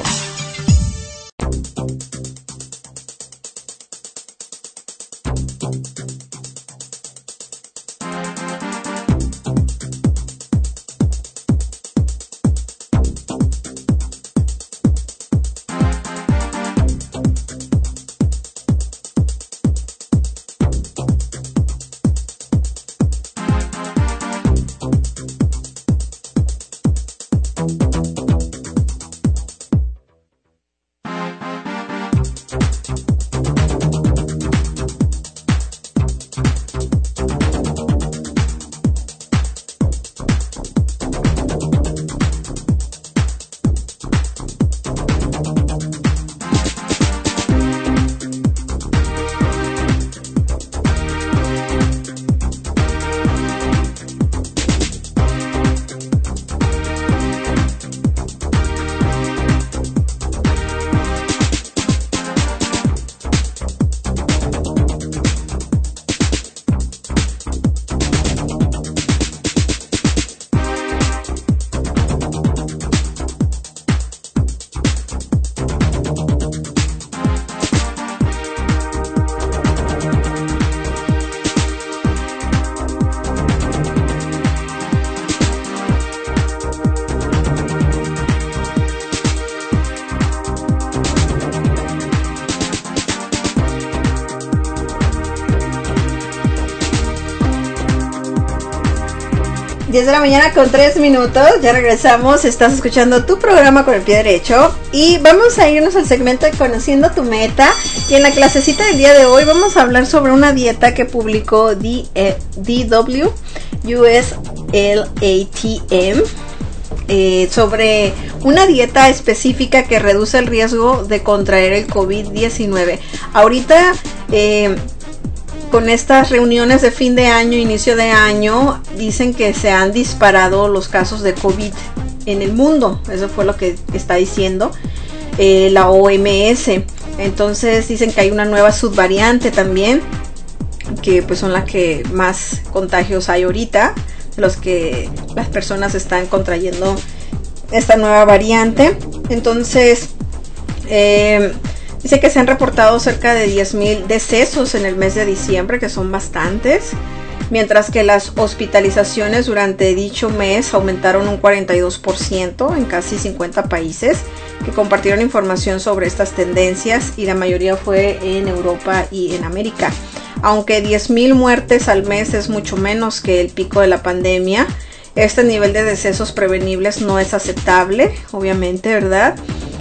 diez de la mañana con tres minutos, ya regresamos, estás escuchando tu programa Con el Pie Derecho y vamos a irnos al segmento de Conociendo tu Meta, y en la clasecita del día de hoy vamos a hablar sobre una dieta que publicó D W U S L A T M, eh, sobre una dieta específica que reduce el riesgo de contraer el COVID diecinueve. Ahorita eh, con estas reuniones de fin de año, inicio de año, dicen que se han disparado los casos de COVID en el mundo. Eso fue lo que está diciendo eh, la O M S. Entonces dicen que hay una nueva subvariante también, que pues son las que más contagios hay ahorita, los que las personas están contrayendo esta nueva variante. Entonces eh, dice que se han reportado cerca de diez mil decesos en el mes de diciembre, que son bastantes, mientras que las hospitalizaciones durante dicho mes aumentaron un cuarenta y dos por ciento en casi cincuenta países que compartieron información sobre estas tendencias, y la mayoría fue en Europa y en América. Aunque diez mil muertes al mes es mucho menos que el pico de la pandemia, este nivel de decesos prevenibles no es aceptable, obviamente, ¿verdad?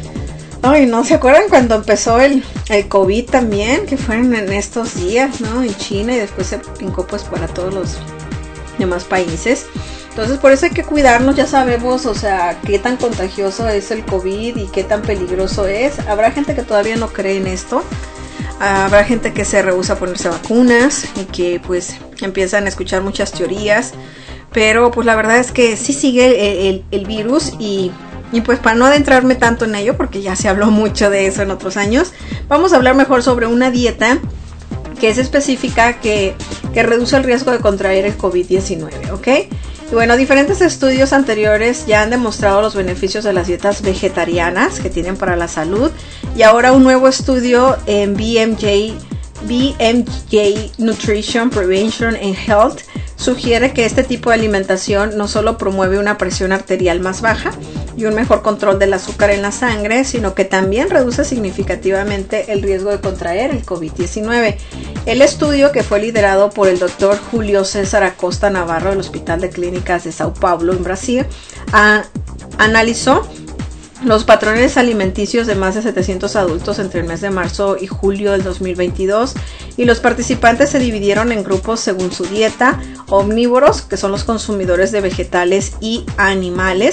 Ay, ¿no se acuerdan cuando empezó el, el COVID también? Que fueron en estos días, ¿no? En China, y después se brincó pues para todos los demás países. Entonces por eso hay que cuidarnos, ya sabemos, o sea, qué tan contagioso es el COVID y qué tan peligroso es. Habrá gente que todavía no cree en esto. Habrá gente que se rehúsa a ponerse vacunas y que pues empiezan a escuchar muchas teorías. Pero pues la verdad es que sí sigue el, el, el virus y... Y pues para no adentrarme tanto en ello, porque ya se habló mucho de eso en otros años, vamos a hablar mejor sobre una dieta que es específica, que, que reduce el riesgo de contraer el COVID diecinueve, ¿ok? Y bueno, diferentes estudios anteriores ya han demostrado los beneficios de las dietas vegetarianas que tienen para la salud, y ahora un nuevo estudio en B M J, B M J Nutrition, Prevention and Health sugiere que este tipo de alimentación no solo promueve una presión arterial más baja y un mejor control del azúcar en la sangre, sino que también reduce significativamente el riesgo de contraer el COVID diecinueve. El estudio, que fue liderado por el doctor Julio César Acosta Navarro del Hospital de Clínicas de Sao Paulo en Brasil, a, analizó los patrones alimenticios de más de setecientos adultos entre el mes de marzo y julio del dos mil veintidós, y los participantes se dividieron en grupos según su dieta: omnívoros, que son los consumidores de vegetales y animales,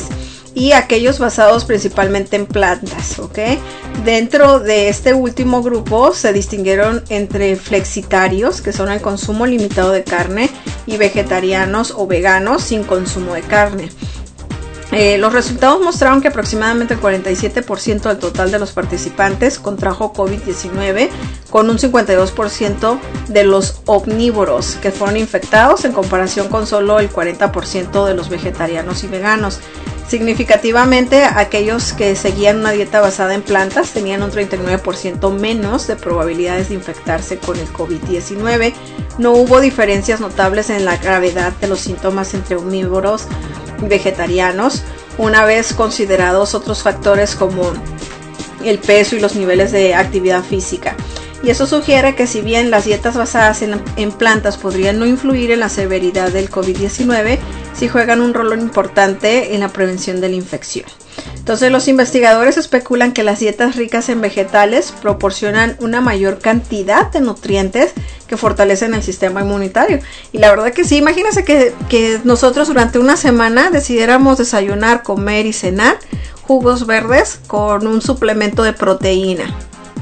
y aquellos basados principalmente en plantas, ¿ok? Dentro de este último grupo se distinguieron entre flexitarios, que son el consumo limitado de carne, y vegetarianos o veganos sin consumo de carne. Eh, los resultados mostraron que aproximadamente el cuarenta y siete por ciento del total de los participantes contrajo COVID diecinueve, con un cincuenta y dos por ciento de los omnívoros que fueron infectados, en comparación con solo el cuarenta por ciento de los vegetarianos y veganos. Significativamente, aquellos que seguían una dieta basada en plantas tenían un treinta y nueve por ciento menos de probabilidades de infectarse con el COVID diecinueve. No hubo diferencias notables en la gravedad de los síntomas entre omnívoros y vegetarianos, una vez considerados otros factores como el peso y los niveles de actividad física. Y eso sugiere que si bien las dietas basadas en, en plantas podrían no influir en la severidad del COVID diecinueve, sí juegan un rol importante en la prevención de la infección. Entonces, los investigadores especulan que las dietas ricas en vegetales proporcionan una mayor cantidad de nutrientes que fortalecen el sistema inmunitario. Y la verdad que sí, imagínense que, que nosotros durante una semana decidiéramos desayunar, comer y cenar jugos verdes con un suplemento de proteína.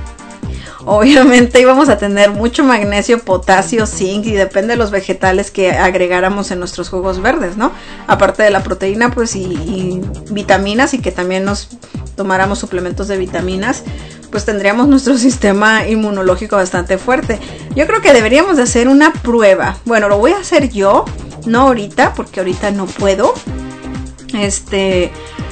Obviamente íbamos a tener mucho magnesio, potasio, zinc, y depende de los vegetales que agregáramos en nuestros jugos verdes, ¿no? Aparte de la proteína, pues y, y vitaminas, y que también nos tomáramos suplementos de vitaminas, pues tendríamos nuestro sistema inmunológico bastante fuerte. Yo creo que deberíamos de hacer una prueba. Bueno, lo voy a hacer yo, no ahorita, porque ahorita no puedo. Este,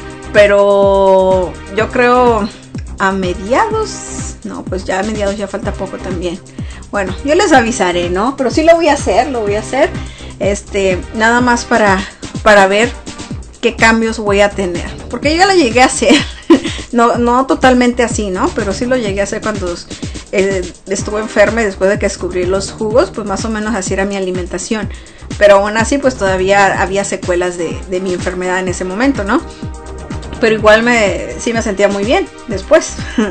pero yo creo a mediados... No, pues ya a mediados ya falta poco también. Bueno, yo les avisaré, ¿no? Pero sí lo voy a hacer, lo voy a hacer. Este, nada más para, para ver qué cambios voy a tener. Porque yo ya lo llegué a hacer. No, no totalmente así, ¿no? Pero sí lo llegué a hacer cuando eh, estuve enferma y después de que descubrí los jugos, pues más o menos así era mi alimentación. Pero aún así, pues todavía había secuelas de, de mi enfermedad en ese momento, ¿no? Pero igual me, sí me sentía muy bien después.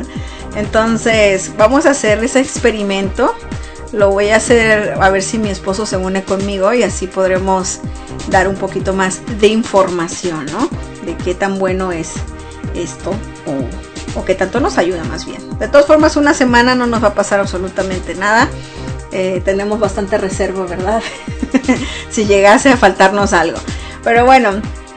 Entonces vamos a hacer ese experimento. Lo voy a hacer a ver si mi esposo se une conmigo, y así podremos dar un poquito más de información, ¿no? De qué tan bueno es esto, o, o qué tanto nos ayuda más bien. De todas formas, una semana no nos va a pasar absolutamente nada. Eh, tenemos bastante reserva, ¿verdad? Si llegase a faltarnos algo. Pero bueno,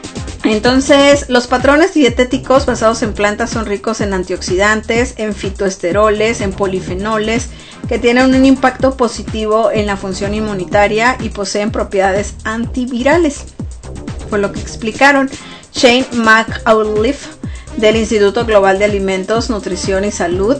entonces los patrones dietéticos basados en plantas son ricos en antioxidantes, en fitoesteroles, en polifenoles, que tienen un impacto positivo en la función inmunitaria y poseen propiedades antivirales. Fue lo que explicaron Shane McAuliffe del Instituto Global de Alimentos, Nutrición y Salud,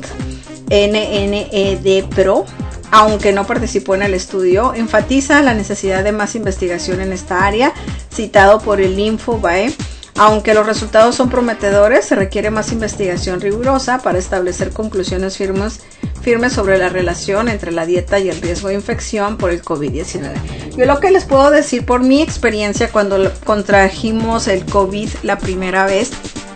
N N E D P R O. Aunque no participó en el estudio, enfatiza la necesidad de más investigación en esta área, citado por el Infobae. Aunque los resultados son prometedores, se requiere más investigación rigurosa para establecer conclusiones firmes, firmes sobre la relación entre la dieta y el riesgo de infección por el COVID diecinueve. Yo lo que les puedo decir por mi experiencia cuando contrajimos el COVID la primera vez,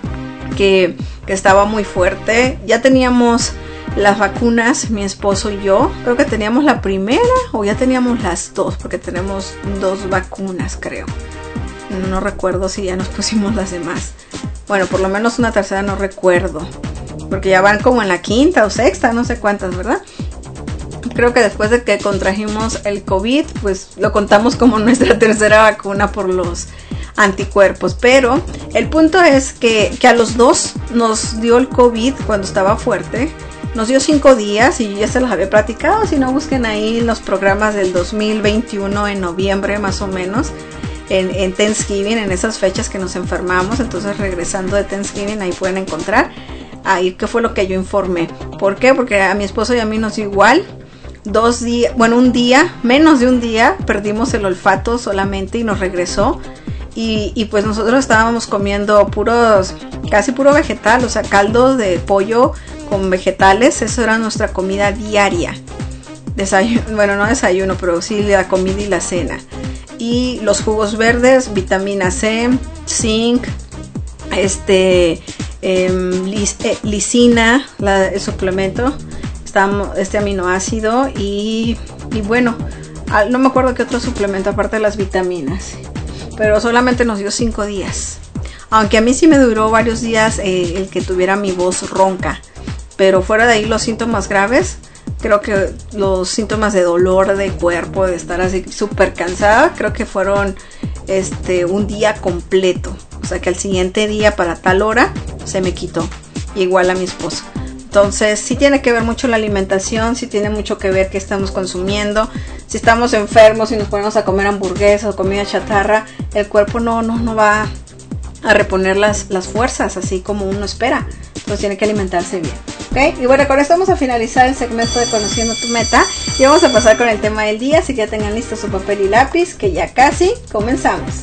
que, que estaba muy fuerte, ya teníamos las vacunas, mi esposo y yo. Creo que teníamos la primera o ya teníamos las dos, porque tenemos dos vacunas, creo. No recuerdo si ya nos pusimos las demás. Bueno, por lo menos una tercera no recuerdo, porque ya van como en la quinta o sexta, no sé cuántas, ¿verdad? Creo que después de que contrajimos el COVID, pues lo contamos como nuestra tercera vacuna por los anticuerpos. Pero el punto es que, que a los dos nos dio el COVID cuando estaba fuerte. Nos dio cinco días y ya se los había platicado. Si no, busquen ahí los programas del dos mil veintiuno en noviembre más o menos, en, en Thanksgiving, en esas fechas que nos enfermamos. Entonces, regresando de Thanksgiving, ahí pueden encontrar ahí qué fue lo que yo informé. ¿Por qué? Porque a mi esposo y a mí nos dio igual. Dos días, bueno, un día, menos de un día, perdimos el olfato solamente y nos regresó. Y, y pues nosotros estábamos comiendo puros, casi puro vegetal, o sea, caldo de pollo con vegetales. Eso era nuestra comida diaria. Desayuno, bueno, no desayuno, pero sí la comida y la cena. Y los jugos verdes, vitamina C, zinc, este, eh, lis, eh, lisina, la, el suplemento, este aminoácido y, y bueno, no me acuerdo qué otro suplemento aparte de las vitaminas. Pero solamente nos dio cinco días. aunque a mí sí me duró varios días eh, el que tuviera mi voz ronca, pero fuera de ahí los síntomas graves, creo que los síntomas de dolor de cuerpo, de estar así súper cansada, creo que fueron este un día completo, o sea que al siguiente día para tal hora se me quitó, igual a mi esposo. Entonces sí tiene que ver mucho la alimentación, sí tiene mucho que ver qué estamos consumiendo. Si estamos enfermos y nos ponemos a comer hamburguesas o comida chatarra, el cuerpo no, no, no va a reponer las, las fuerzas así como uno espera. Entonces tiene que alimentarse bien, ¿ok? Y bueno, con esto vamos a finalizar el segmento de Conociendo tu Meta y vamos a pasar con el tema del día, así que ya tengan listo su papel y lápiz, que ya casi comenzamos.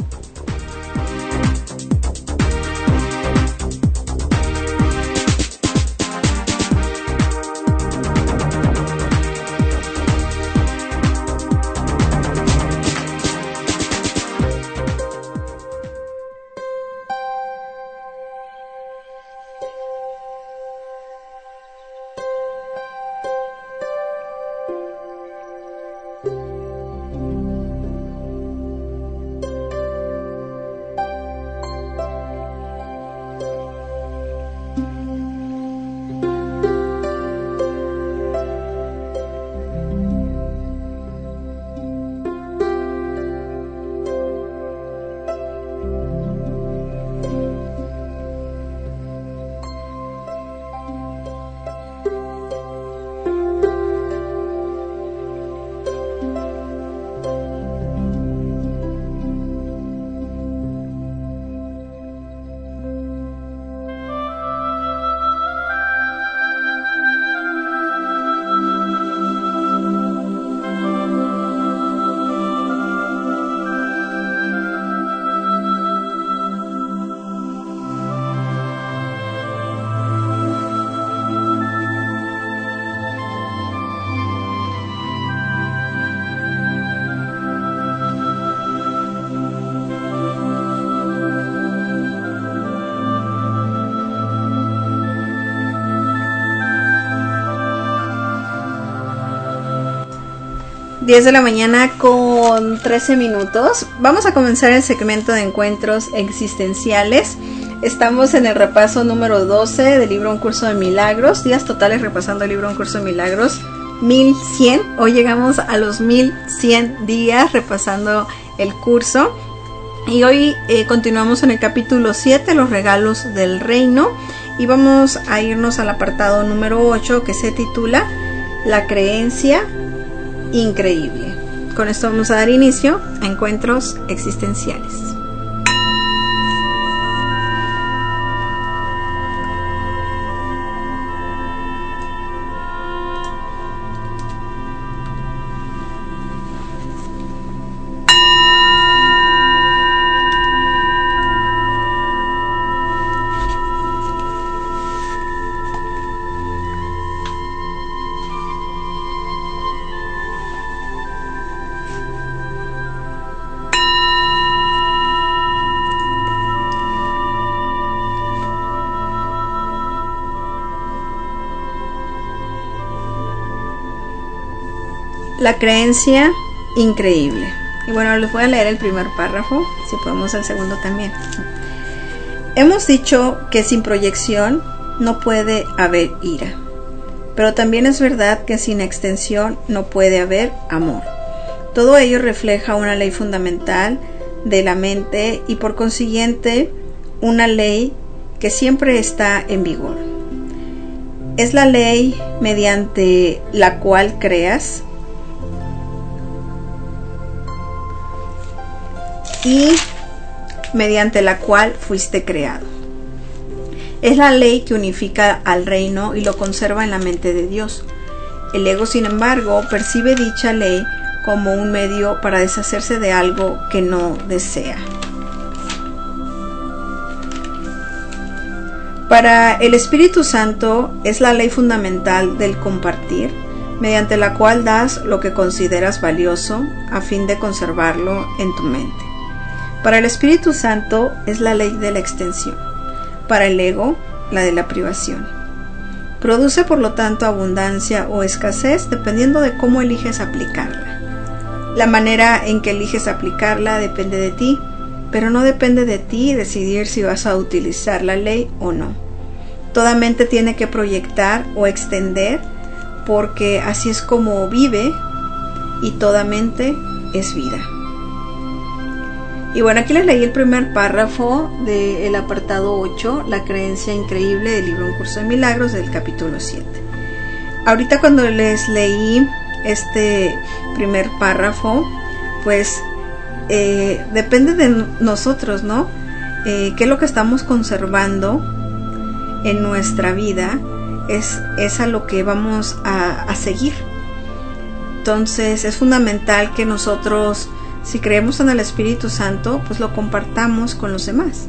diez de la mañana con trece minutos. Vamos a comenzar el segmento de encuentros existenciales. Estamos en el repaso número doce del libro Un Curso de Milagros. Días totales repasando el libro Un Curso de Milagros. mil cien. Hoy llegamos a los mil cien días repasando el curso. Y hoy eh, continuamos en el capítulo siete, los regalos del reino. Y vamos a irnos al apartado número ocho, que se titula La creencia increíble. Con esto vamos a dar inicio a encuentros existenciales. La creencia increíble. Y bueno, les voy a leer el primer párrafo, si podemos el segundo también. Hemos dicho que sin proyección no puede haber ira, pero también es verdad que sin extensión no puede haber amor. Todo ello refleja una ley fundamental de la mente y por consiguiente una ley que siempre está en vigor. Es la ley mediante la cual creas y mediante la cual fuiste creado. Es la ley que unifica al reino y lo conserva en la mente de Dios. El ego, sin embargo, percibe dicha ley como un medio para deshacerse de algo que no desea. Para el Espíritu Santo es la ley fundamental del compartir, mediante la cual das lo que consideras valioso a fin de conservarlo en tu mente. Para el Espíritu Santo es la ley de la extensión. Para el ego, la de la privación. Produce por lo tanto abundancia o escasez dependiendo de cómo eliges aplicarla. La manera en que eliges aplicarla depende de ti, pero no depende de ti decidir si vas a utilizar la ley o no. Toda mente tiene que proyectar o extender, porque así es como vive, y toda mente es vida. Y bueno, aquí les leí el primer párrafo del apartado ocho, la creencia increíble del libro Un Curso de Milagros, del capítulo siete. Ahorita cuando les leí este primer párrafo, pues eh, depende de nosotros, ¿no? Eh, ¿Qué es lo que estamos conservando en nuestra vida? Es, es a lo que vamos a, a seguir. Entonces es fundamental que nosotros, si creemos en el Espíritu Santo, pues lo compartamos con los demás,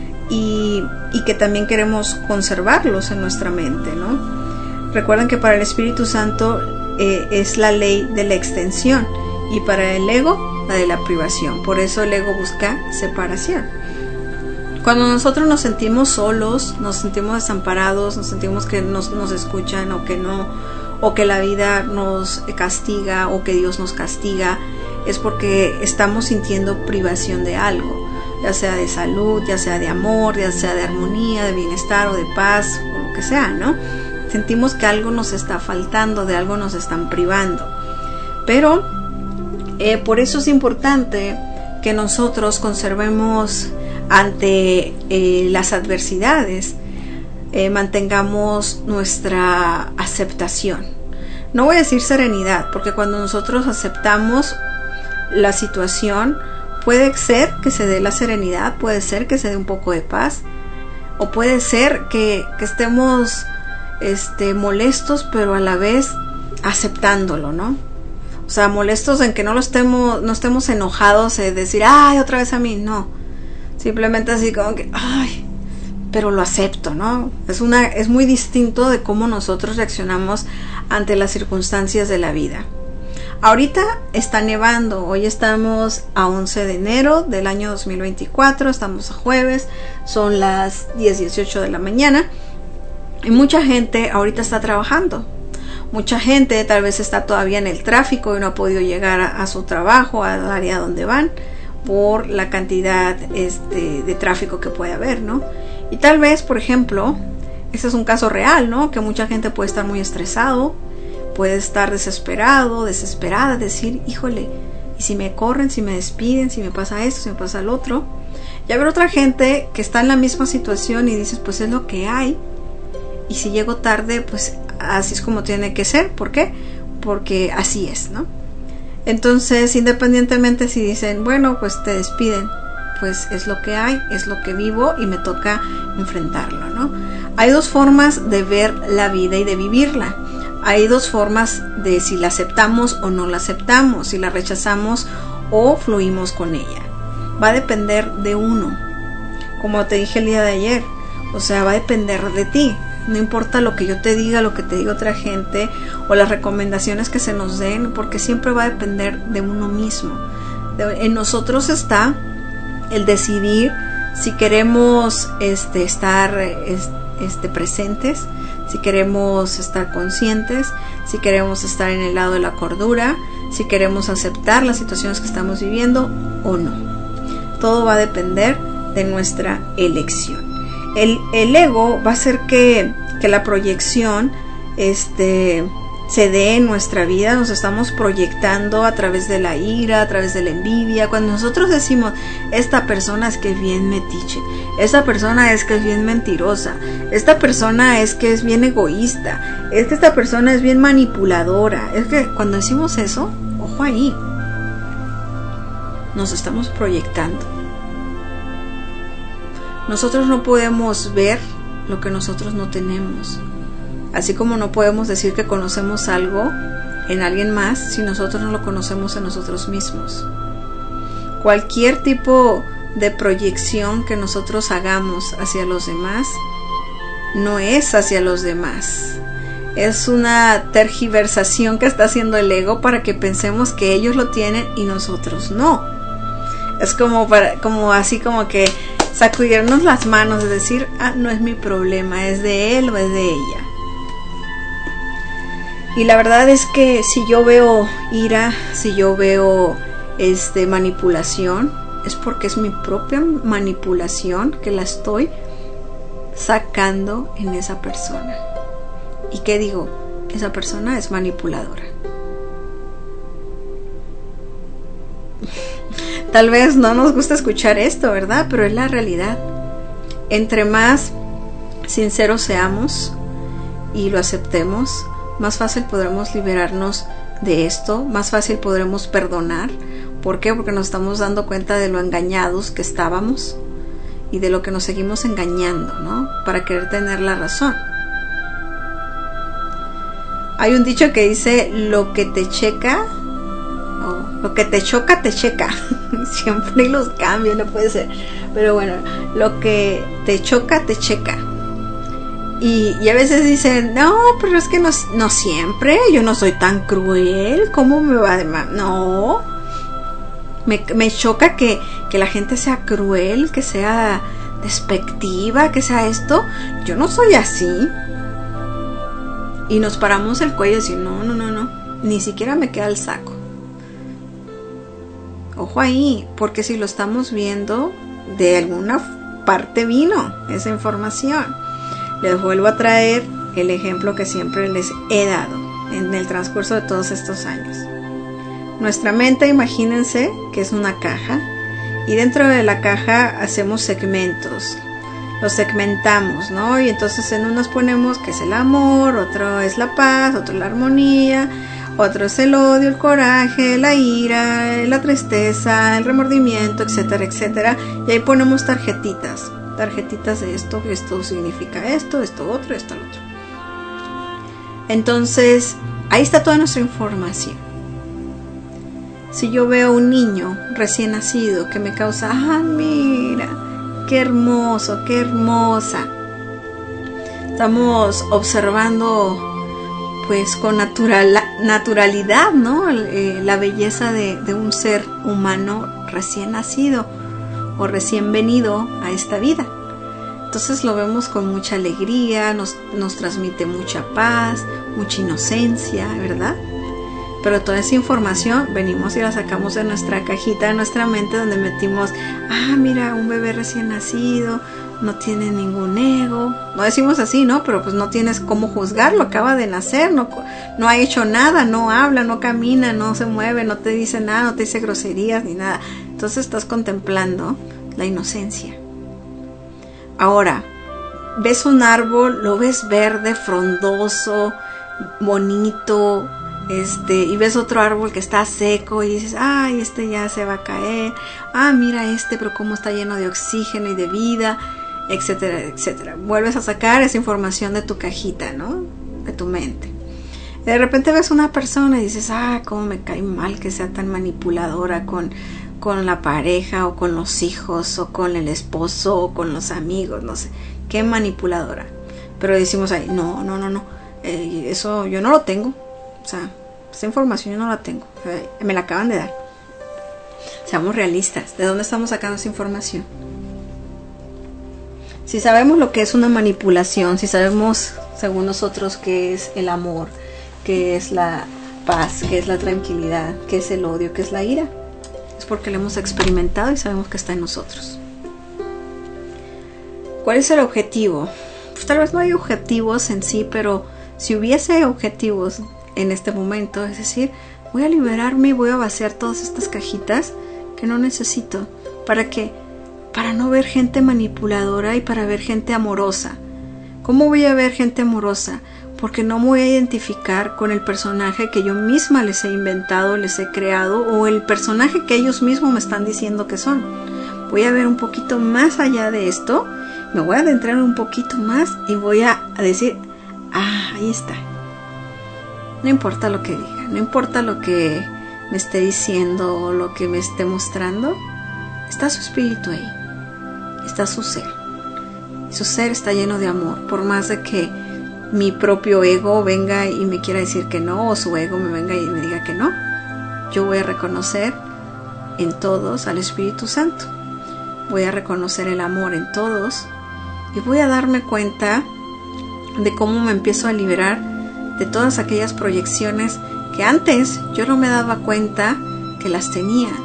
y, y que también queremos conservarlos en nuestra mente, ¿no? Recuerden que para el Espíritu Santo eh, es la ley de la extensión, y para el ego la de la privación. Por eso el ego busca separación. Cuando nosotros nos sentimos solos, nos sentimos desamparados, nos sentimos que nos, nos escuchan o que no, o que la vida nos castiga o que Dios nos castiga, es porque estamos sintiendo privación de algo, ya sea de salud, ya sea de amor, ya sea de armonía, de bienestar o de paz, o lo que sea, ¿no? Sentimos que algo nos está faltando, de algo nos están privando. Pero eh, por eso es importante que nosotros conservemos ante eh, las adversidades, eh, mantengamos nuestra aceptación. No voy a decir serenidad, porque cuando nosotros aceptamos la situación, puede ser que se dé la serenidad, puede ser que se dé un poco de paz, o puede ser que, que estemos este, molestos, pero a la vez aceptándolo, ¿no? O sea, molestos en que no lo estemos, no estemos enojados de decir, ay, otra vez a mí, no. Simplemente así como que, ay, pero lo acepto, ¿no? Es una, es muy distinto de cómo nosotros reaccionamos ante las circunstancias de la vida. Ahorita está nevando, hoy estamos a once de enero del año dos mil veinticuatro, estamos a jueves, son las diez dieciocho de la mañana, y mucha gente ahorita está trabajando. Mucha gente tal vez está todavía en el tráfico y no ha podido llegar a, a su trabajo, al área donde van, por la cantidad este, de tráfico que puede haber, ¿no? Y tal vez, por ejemplo, este es un caso real, ¿no? Que mucha gente puede estar muy estresado, puede estar desesperado, desesperada, decir, híjole, ¿y si me corren, si me despiden, si me pasa esto, si me pasa lo otro? Y habrá otra gente que está en la misma situación y dices, pues es lo que hay, y si llego tarde, pues así es como tiene que ser. ¿Por qué? Porque así es, ¿no? Entonces, independientemente si dicen, bueno, pues te despiden, pues es lo que hay, es lo que vivo y me toca enfrentarlo, ¿no? Hay dos formas de ver la vida y de vivirla. Hay dos formas de si la aceptamos o no la aceptamos, si la rechazamos o fluimos con ella. Va a depender de uno, como te dije el día de ayer, o sea, va a depender de ti. No importa lo que yo te diga, lo que te diga otra gente o las recomendaciones que se nos den, porque siempre va a depender de uno mismo. De, en nosotros está el decidir si queremos este, estar este, presentes, si queremos estar conscientes, si queremos estar en el lado de la cordura, si queremos aceptar las situaciones que estamos viviendo o no. Todo va a depender de nuestra elección. El, el ego va a hacer que, que la proyección este, se dé en nuestra vida. Nos estamos proyectando a través de la ira, a través de la envidia. Cuando nosotros decimos, esta persona es que es bien metiche, esta persona es que es bien mentirosa, esta persona es que es bien egoísta, es que esta persona es bien manipuladora, es que cuando decimos eso, ojo ahí, nos estamos proyectando. Nosotros no podemos ver lo que nosotros no tenemos. Así como no podemos decir que conocemos algo en alguien más si nosotros no lo conocemos en nosotros mismos. Cualquier tipo de proyección que nosotros hagamos hacia los demás no es hacia los demás. Es una tergiversación que está haciendo el ego para que pensemos que ellos lo tienen y nosotros no. Es como, para, como así como que sacudirnos las manos, es decir, ah, no es mi problema, es de él o es de ella. Y la verdad es que si yo veo ira, si yo veo este, manipulación, es porque es mi propia manipulación que la estoy sacando en esa persona. ¿Y qué digo? Esa persona es manipuladora. Tal vez no nos gusta escuchar esto, ¿verdad? Pero es la realidad. Entre más sinceros seamos y lo aceptemos, más fácil podremos liberarnos de esto, más fácil podremos perdonar. ¿Por qué? Porque nos estamos dando cuenta de lo engañados que estábamos y de lo que nos seguimos engañando, ¿no? Para querer tener la razón. Hay un dicho que dice, lo que te checa, oh, lo que te choca, te checa. Siempre los cambio, no puede ser. Pero bueno, lo que te choca, te checa. Y, y a veces dicen, no, pero es que no, no siempre, yo no soy tan cruel, ¿cómo me va a...? No, me, me choca que, que la gente sea cruel, que sea despectiva, que sea esto. Yo no soy así. Y nos paramos el cuello y decir, no, no, no, no, ni siquiera me queda el saco. Ojo ahí, porque si lo estamos viendo, de alguna parte vino esa información. Les vuelvo a traer el ejemplo que siempre les he dado en el transcurso de todos estos años. Nuestra mente, imagínense que es una caja, y dentro de la caja hacemos segmentos. Los segmentamos, ¿no? Y entonces en unos ponemos que es el amor, otro es la paz, otro la armonía, otro es el odio, el coraje, la ira, la tristeza, el remordimiento, etcétera, etcétera. Y ahí ponemos tarjetitas. Tarjetitas de esto, esto significa esto, esto otro, esto otro. Entonces, ahí está toda nuestra información. Si yo veo un niño recién nacido que me causa, ah, mira, qué hermoso, qué hermosa. Estamos observando, pues, con natural, naturalidad, ¿no? Eh, la belleza de, de un ser humano recién nacido o recién venido a esta vida. Entonces lo vemos con mucha alegría, nos, nos transmite mucha paz, mucha inocencia, ¿verdad? Pero toda esa información venimos y la sacamos de nuestra cajita de nuestra mente, donde metimos, ah, mira, un bebé recién nacido, no tiene ningún ego. No decimos así, ¿no? Pero pues no tienes cómo juzgarlo, acaba de nacer, no, no ha hecho nada, no habla, no camina, no se mueve, no te dice nada, no te dice groserías ni nada. Entonces estás contemplando la inocencia. Ahora, ves un árbol, lo ves verde, frondoso, bonito, este, y ves otro árbol que está seco y dices, ay, este ya se va a caer, ah, mira este, pero cómo está lleno de oxígeno y de vida, etcétera, etcétera. Vuelves a sacar esa información de tu cajita, ¿no? De tu mente. De repente ves una persona y dices, ah, cómo me cae mal que sea tan manipuladora con, con la pareja o con los hijos o con el esposo o con los amigos, no sé, qué manipuladora. Pero decimos ahí, no, no, no, no, eh, eso yo no lo tengo. O sea, esa información yo no la tengo, me la acaban de dar. Seamos realistas, ¿de dónde estamos sacando esa información? Si sabemos lo que es una manipulación, si sabemos, según nosotros, qué es el amor, qué es la paz, qué es la tranquilidad, qué es el odio, qué es la ira, es porque lo hemos experimentado y sabemos que está en nosotros. ¿Cuál es el objetivo? Pues tal vez no hay objetivos en sí, pero si hubiese objetivos en este momento, es decir, voy a liberarme y voy a vaciar todas estas cajitas que no necesito. ¿Para qué? Para no ver gente manipuladora y para ver gente amorosa. ¿Cómo voy a ver gente amorosa? Porque no me voy a identificar con el personaje que yo misma les he inventado, les he creado, o el personaje que ellos mismos me están diciendo que son. Voy a ver un poquito más allá de esto, me voy a adentrar un poquito más y voy a, a decir, ah, ahí está. No importa lo que diga, no importa lo que me esté diciendo o lo que me esté mostrando, está su espíritu ahí, está su ser. Y su ser está lleno de amor, por más de que mi propio ego venga y me quiera decir que no, o su ego me venga y me diga que no. Yo voy a reconocer en todos al Espíritu Santo, voy a reconocer el amor en todos y voy a darme cuenta de cómo me empiezo a liberar de todas aquellas proyecciones que antes yo no me daba cuenta que las tenía,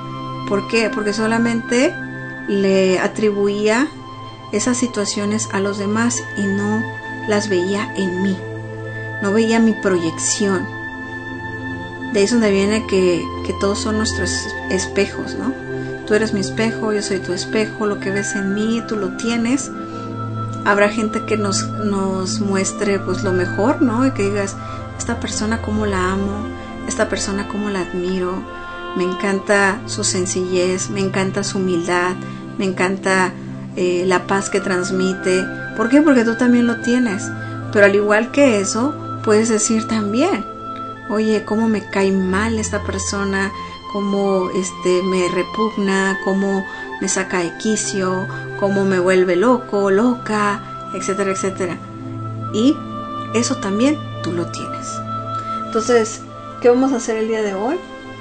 ¿Por qué? Porque solamente le atribuía esas situaciones a los demás y no las veía en mí, no veía mi proyección. De ahí es donde viene que, que todos son nuestros espejos, ¿no? Tú eres mi espejo, yo soy tu espejo, lo que ves en mí, tú lo tienes. Habrá gente que nos, nos muestre pues lo mejor, ¿no? Y que digas, esta persona cómo la amo, esta persona cómo la admiro, me encanta su sencillez, me encanta su humildad, me encanta eh, la paz que transmite. ¿Por qué? Porque tú también lo tienes. Pero al igual que eso, puedes decir también, oye, cómo me cae mal esta persona, cómo este, me repugna, cómo me saca de quicio, cómo me vuelve loco, loca, etcétera, etcétera. Y eso también tú lo tienes. Entonces, ¿qué vamos a hacer el día de hoy?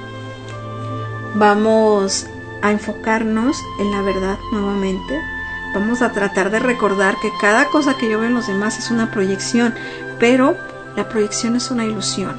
Vamos a enfocarnos en la verdad nuevamente. Vamos a tratar de recordar que cada cosa que yo veo en los demás es una proyección, pero la proyección es una ilusión.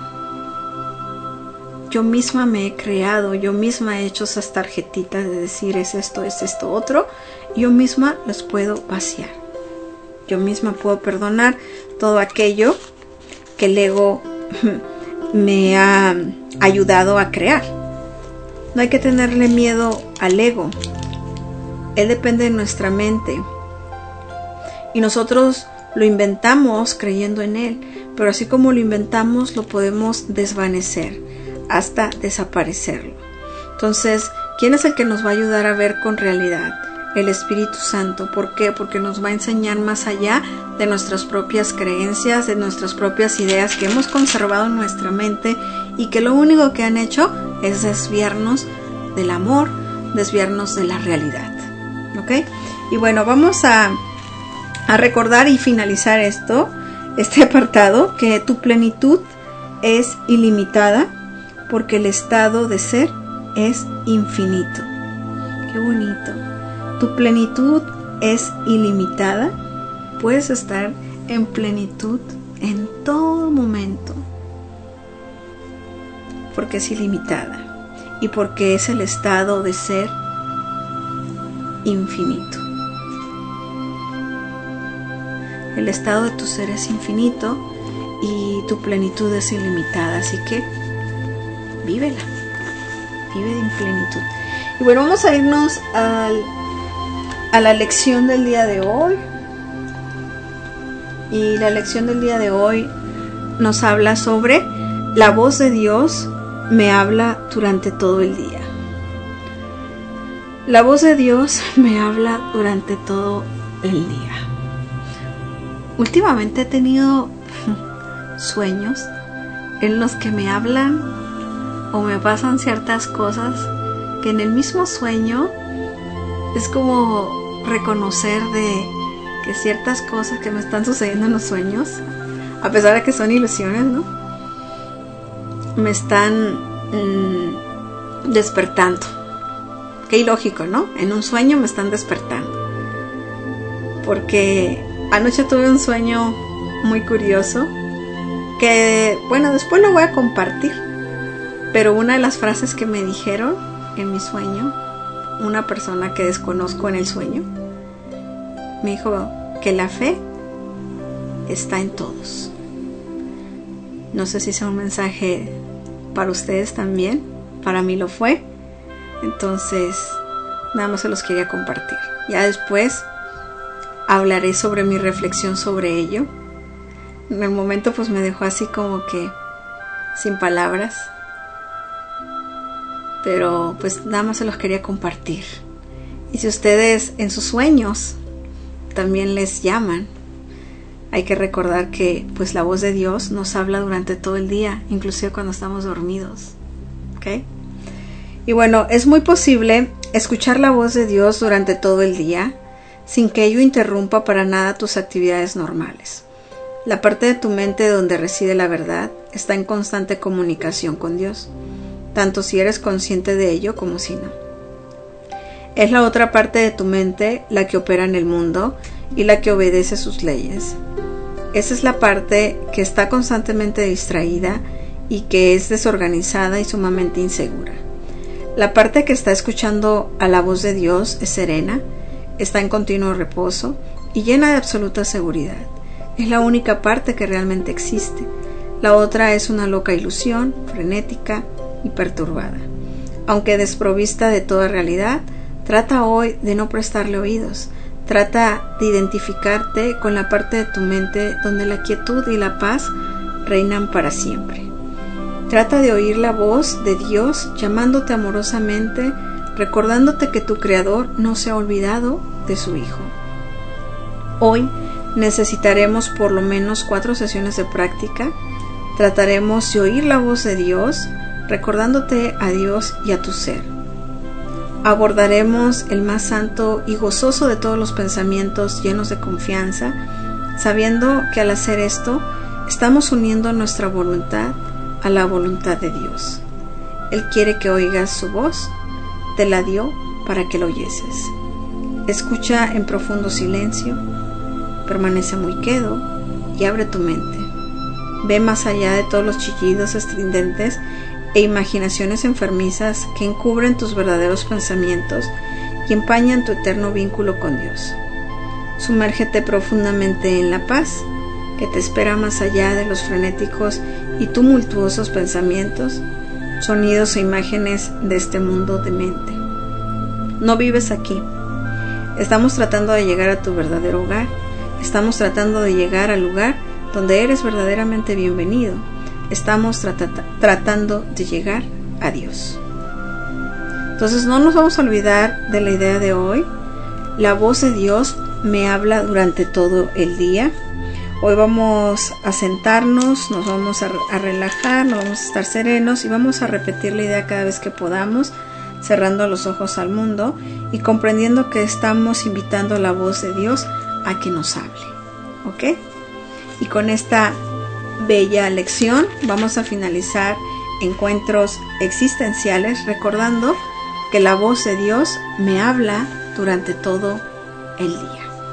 Yo misma me he creado, yo misma he hecho esas tarjetitas de decir es esto, es esto, otro. Yo misma las puedo vaciar. Yo misma puedo perdonar todo aquello que el ego me ha ayudado a crear. No hay que tenerle miedo al ego. Él depende de nuestra mente. Y nosotros lo inventamos creyendo en él. Pero así como lo inventamos, lo podemos desvanecer hasta desaparecerlo. Entonces, ¿quién es el que nos va a ayudar a ver con realidad? El Espíritu Santo. ¿Por qué? Porque nos va a enseñar más allá de nuestras propias creencias, de nuestras propias ideas que hemos conservado en nuestra mente y que lo único que han hecho es desviarnos del amor, desviarnos de la realidad. ¿Ok? Y bueno, vamos a, a recordar y finalizar esto, este apartado, que tu plenitud es ilimitada porque el estado de ser es infinito. Qué bonito. Tu plenitud es ilimitada. Puedes estar en plenitud en todo momento. Porque es ilimitada. Y porque es el estado de ser infinito. El estado de tu ser es infinito y tu plenitud es ilimitada. Así que vívela. Vive en plenitud. Y bueno, vamos a irnos al a la lección del día de hoy. Y la lección del día de hoy nos habla sobre la voz de Dios me habla durante todo el día. La voz de Dios me habla durante todo el día. Últimamente he tenido sueños en los que me hablan o me pasan ciertas cosas que en el mismo sueño es como reconocer de que ciertas cosas que me están sucediendo en los sueños, a pesar de que son ilusiones, ¿no? Me están mmm, despertando. Qué ilógico, ¿no? En un sueño me están despertando. Porque anoche tuve un sueño muy curioso que, bueno, después lo voy a compartir. Pero una de las frases que me dijeron en mi sueño, una persona que desconozco en el sueño, me dijo que la fe está en todos. No sé si sea un mensaje para ustedes también. Para mí lo fue. Entonces, nada más se los quería compartir. Ya después hablaré sobre mi reflexión sobre ello. En el momento pues me dejó así como que sin palabras. Pero pues nada más se los quería compartir. Y si ustedes en sus sueños también les llaman, hay que recordar que pues la voz de Dios nos habla durante todo el día, inclusive cuando estamos dormidos. ¿Ok? Y bueno, es muy posible escuchar la voz de Dios durante todo el día sin que ello interrumpa para nada tus actividades normales. La parte de tu mente donde reside la verdad está en constante comunicación con Dios, tanto si eres consciente de ello como si no. Es la otra parte de tu mente la que opera en el mundo y la que obedece sus leyes. Esa es la parte que está constantemente distraída y que es desorganizada y sumamente insegura. La parte que está escuchando a la voz de Dios es serena, está en continuo reposo y llena de absoluta seguridad. Es la única parte que realmente existe. La otra es una loca ilusión, frenética y perturbada. Aunque desprovista de toda realidad, trata hoy de no prestarle oídos. Trata de identificarte con la parte de tu mente donde la quietud y la paz reinan para siempre. Trata de oír la voz de Dios llamándote amorosamente, recordándote que tu Creador no se ha olvidado de su Hijo. Hoy necesitaremos por lo menos cuatro sesiones de práctica. Trataremos de oír la voz de Dios, recordándote a Dios y a tu ser. Abordaremos el más santo y gozoso de todos los pensamientos llenos de confianza, sabiendo que al hacer esto, estamos uniendo nuestra voluntad a la voluntad de Dios. Él quiere que oigas su voz, te la dio para que lo oyeses. Escucha en profundo silencio, permanece muy quedo y abre tu mente. Ve más allá de todos los chillidos estridentes e imaginaciones enfermizas que encubren tus verdaderos pensamientos y empañan tu eterno vínculo con Dios. Sumérgete profundamente en la paz que te espera más allá de los frenéticos y tumultuosos pensamientos, sonidos e imágenes de este mundo de mente. No vives aquí. Estamos tratando de llegar a tu verdadero hogar. Estamos tratando de llegar al lugar donde eres verdaderamente bienvenido. Estamos trat- tratando de llegar a Dios. Entonces no nos vamos a olvidar de la idea de hoy. La voz de Dios me habla durante todo el día. Hoy vamos a sentarnos, nos vamos a, a relajar, nos vamos a estar serenos y vamos a repetir la idea cada vez que podamos, cerrando los ojos al mundo y comprendiendo que estamos invitando a la voz de Dios a que nos hable. ¿Ok? Y con esta bella lección vamos a finalizar encuentros existenciales recordando que la voz de Dios me habla durante todo el día.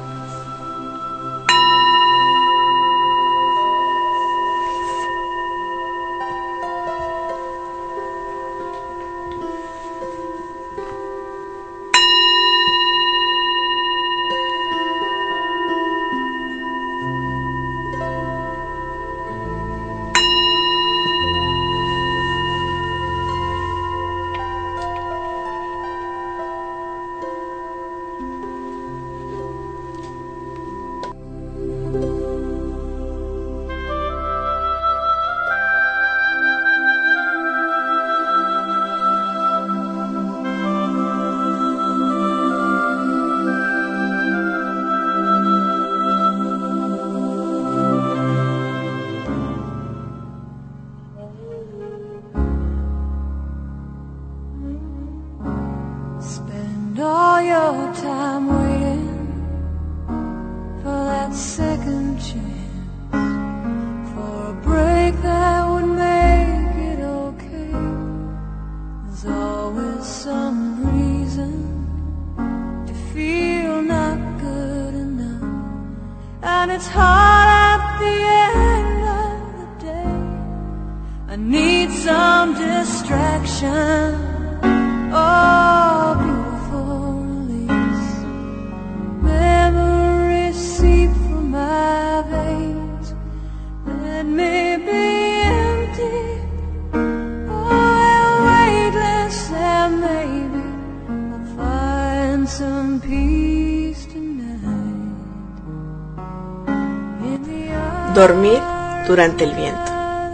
all your time waiting for that second chance, for a break that would make it okay. There's always some reason to feel not good enough, and it's hard at the end of the day. I need some distraction. Oh, beautiful release. Memories seep from my veins. Let me be empty. Oh, weightless, and maybe I'll find some peace tonight. Dormir durante el viento.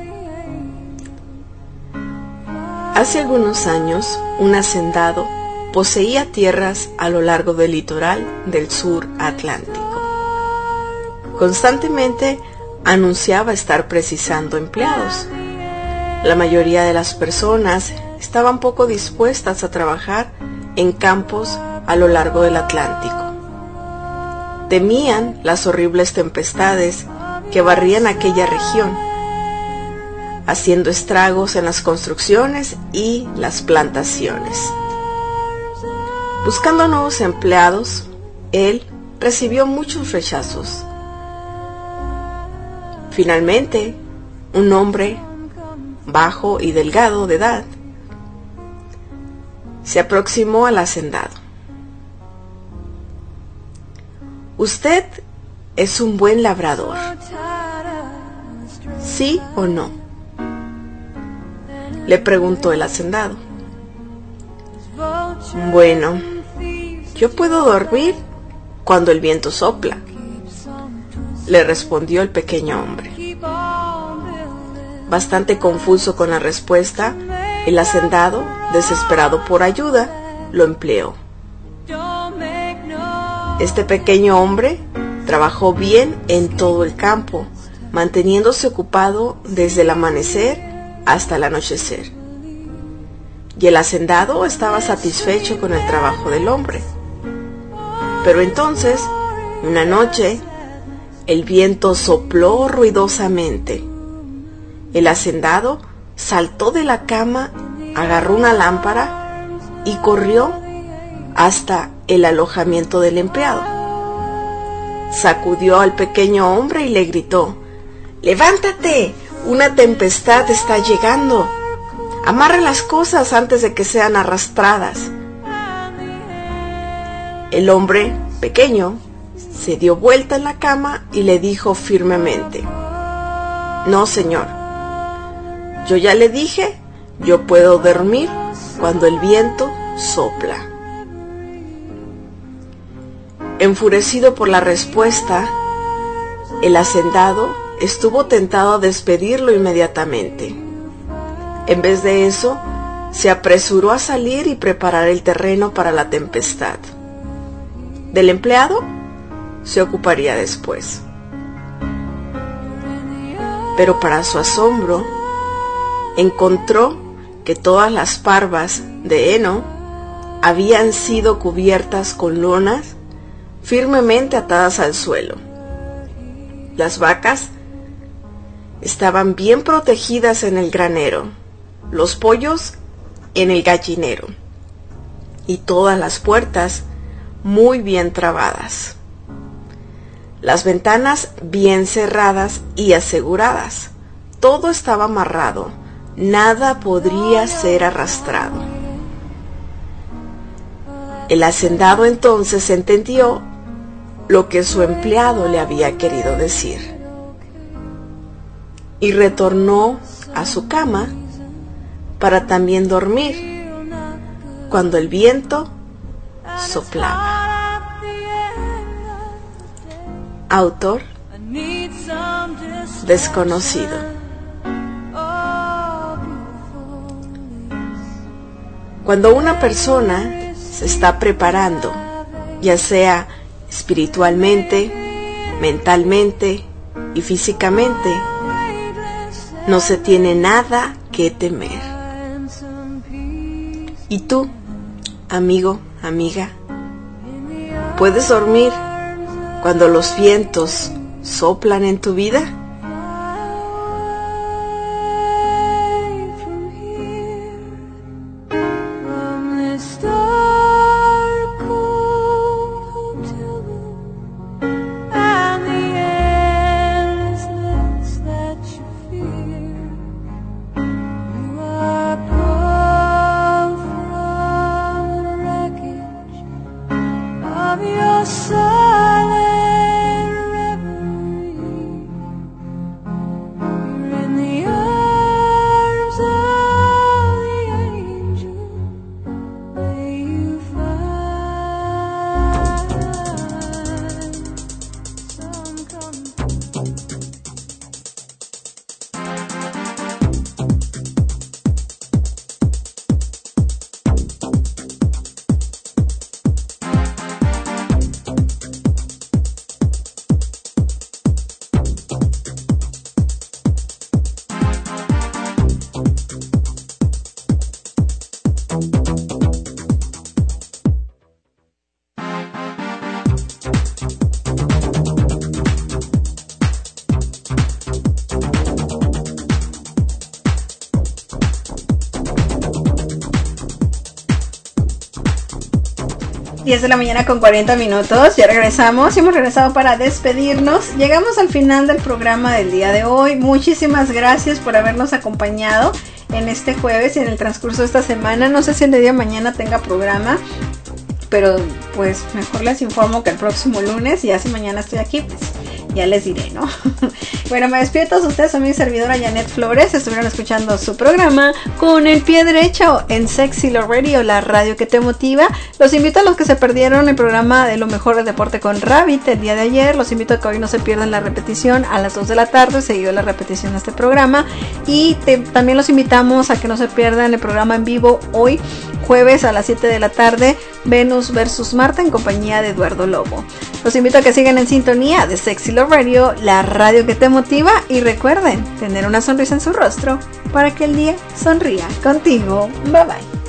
Hace algunos años, un hacendado poseía tierras a lo largo del litoral del sur atlántico. Constantemente anunciaba estar precisando empleados. La mayoría de las personas estaban poco dispuestas a trabajar en campos a lo largo del Atlántico. Temían las horribles tempestades que barrían aquella región, haciendo estragos en las construcciones y las plantaciones. Buscando nuevos empleados, él recibió muchos rechazos. Finalmente, un hombre bajo y delgado de edad Se aproximó al hacendado. ¿Usted es un buen labrador? ¿Sí o no?, le preguntó el hacendado. Bueno, yo puedo dormir cuando el viento sopla, le respondió el pequeño hombre. Bastante confuso con la respuesta, el hacendado, desesperado por ayuda, lo empleó. Este pequeño hombre trabajó bien en todo el campo, manteniéndose ocupado desde el amanecer hasta el anochecer. Y el hacendado estaba satisfecho con el trabajo del hombre. Pero entonces, una noche, el viento sopló ruidosamente. El hacendado saltó de la cama, agarró una lámpara y corrió hasta el alojamiento del empleado. Sacudió al pequeño hombre y le gritó: ¡levántate! Una tempestad está llegando. Amarre las cosas antes de que sean arrastradas. El hombre pequeño se dio vuelta en la cama y le dijo firmemente: no, señor. Yo ya le dije, yo puedo dormir cuando el viento sopla. Enfurecido por la respuesta, el hacendado estuvo tentado a despedirlo inmediatamente. En vez de eso, se apresuró a salir y preparar el terreno para la tempestad. Del empleado se ocuparía después. Pero para su asombro, encontró que todas las parvas de heno habían sido cubiertas con lonas firmemente atadas al suelo. Las vacas estaban bien protegidas en el granero, los pollos en el gallinero, y todas las puertas muy bien trabadas. Las ventanas bien cerradas y aseguradas. Todo estaba amarrado, nada podría ser arrastrado. El hacendado entonces entendió lo que su empleado le había querido decir y retornó a su cama para también dormir cuando el viento soplaba. Autor desconocido. Cuando una persona se está preparando, ya sea espiritualmente, mentalmente y físicamente, no se tiene nada que temer. ¿Y tú, amigo, amiga, puedes dormir cuando los vientos soplan en tu vida? diez de la mañana con cuarenta minutos, ya regresamos y hemos regresado para despedirnos. Llegamos al final del programa del día de hoy. Muchísimas gracias por habernos acompañado en este jueves y en el transcurso de esta semana. No sé si el de día de mañana tenga programa, pero pues mejor les informo que el próximo lunes, y ya si mañana estoy aquí, pues ya les diré, ¿no? Bueno, me despido de todos ustedes, soy mi servidora Janet Flores. Estuvieron escuchando su programa Con el Pie Derecho en Sexy Love Radio, la radio que te motiva. Los invito a los que se perdieron el programa de Lo Mejor del Deporte con Rabbit el día de ayer. Los invito a que hoy no se pierdan la repetición a las dos de la tarde, seguido la repetición de este programa. Y te, también los invitamos a que no se pierdan el programa en vivo hoy, jueves a las siete de la tarde, Venus versus Marta, en compañía de Eduardo Lobo. Los invito a que sigan en sintonía de Sexy Love Radio, la radio que te motiva, y recuerden tener una sonrisa en su rostro para que el día sonría contigo. Bye bye.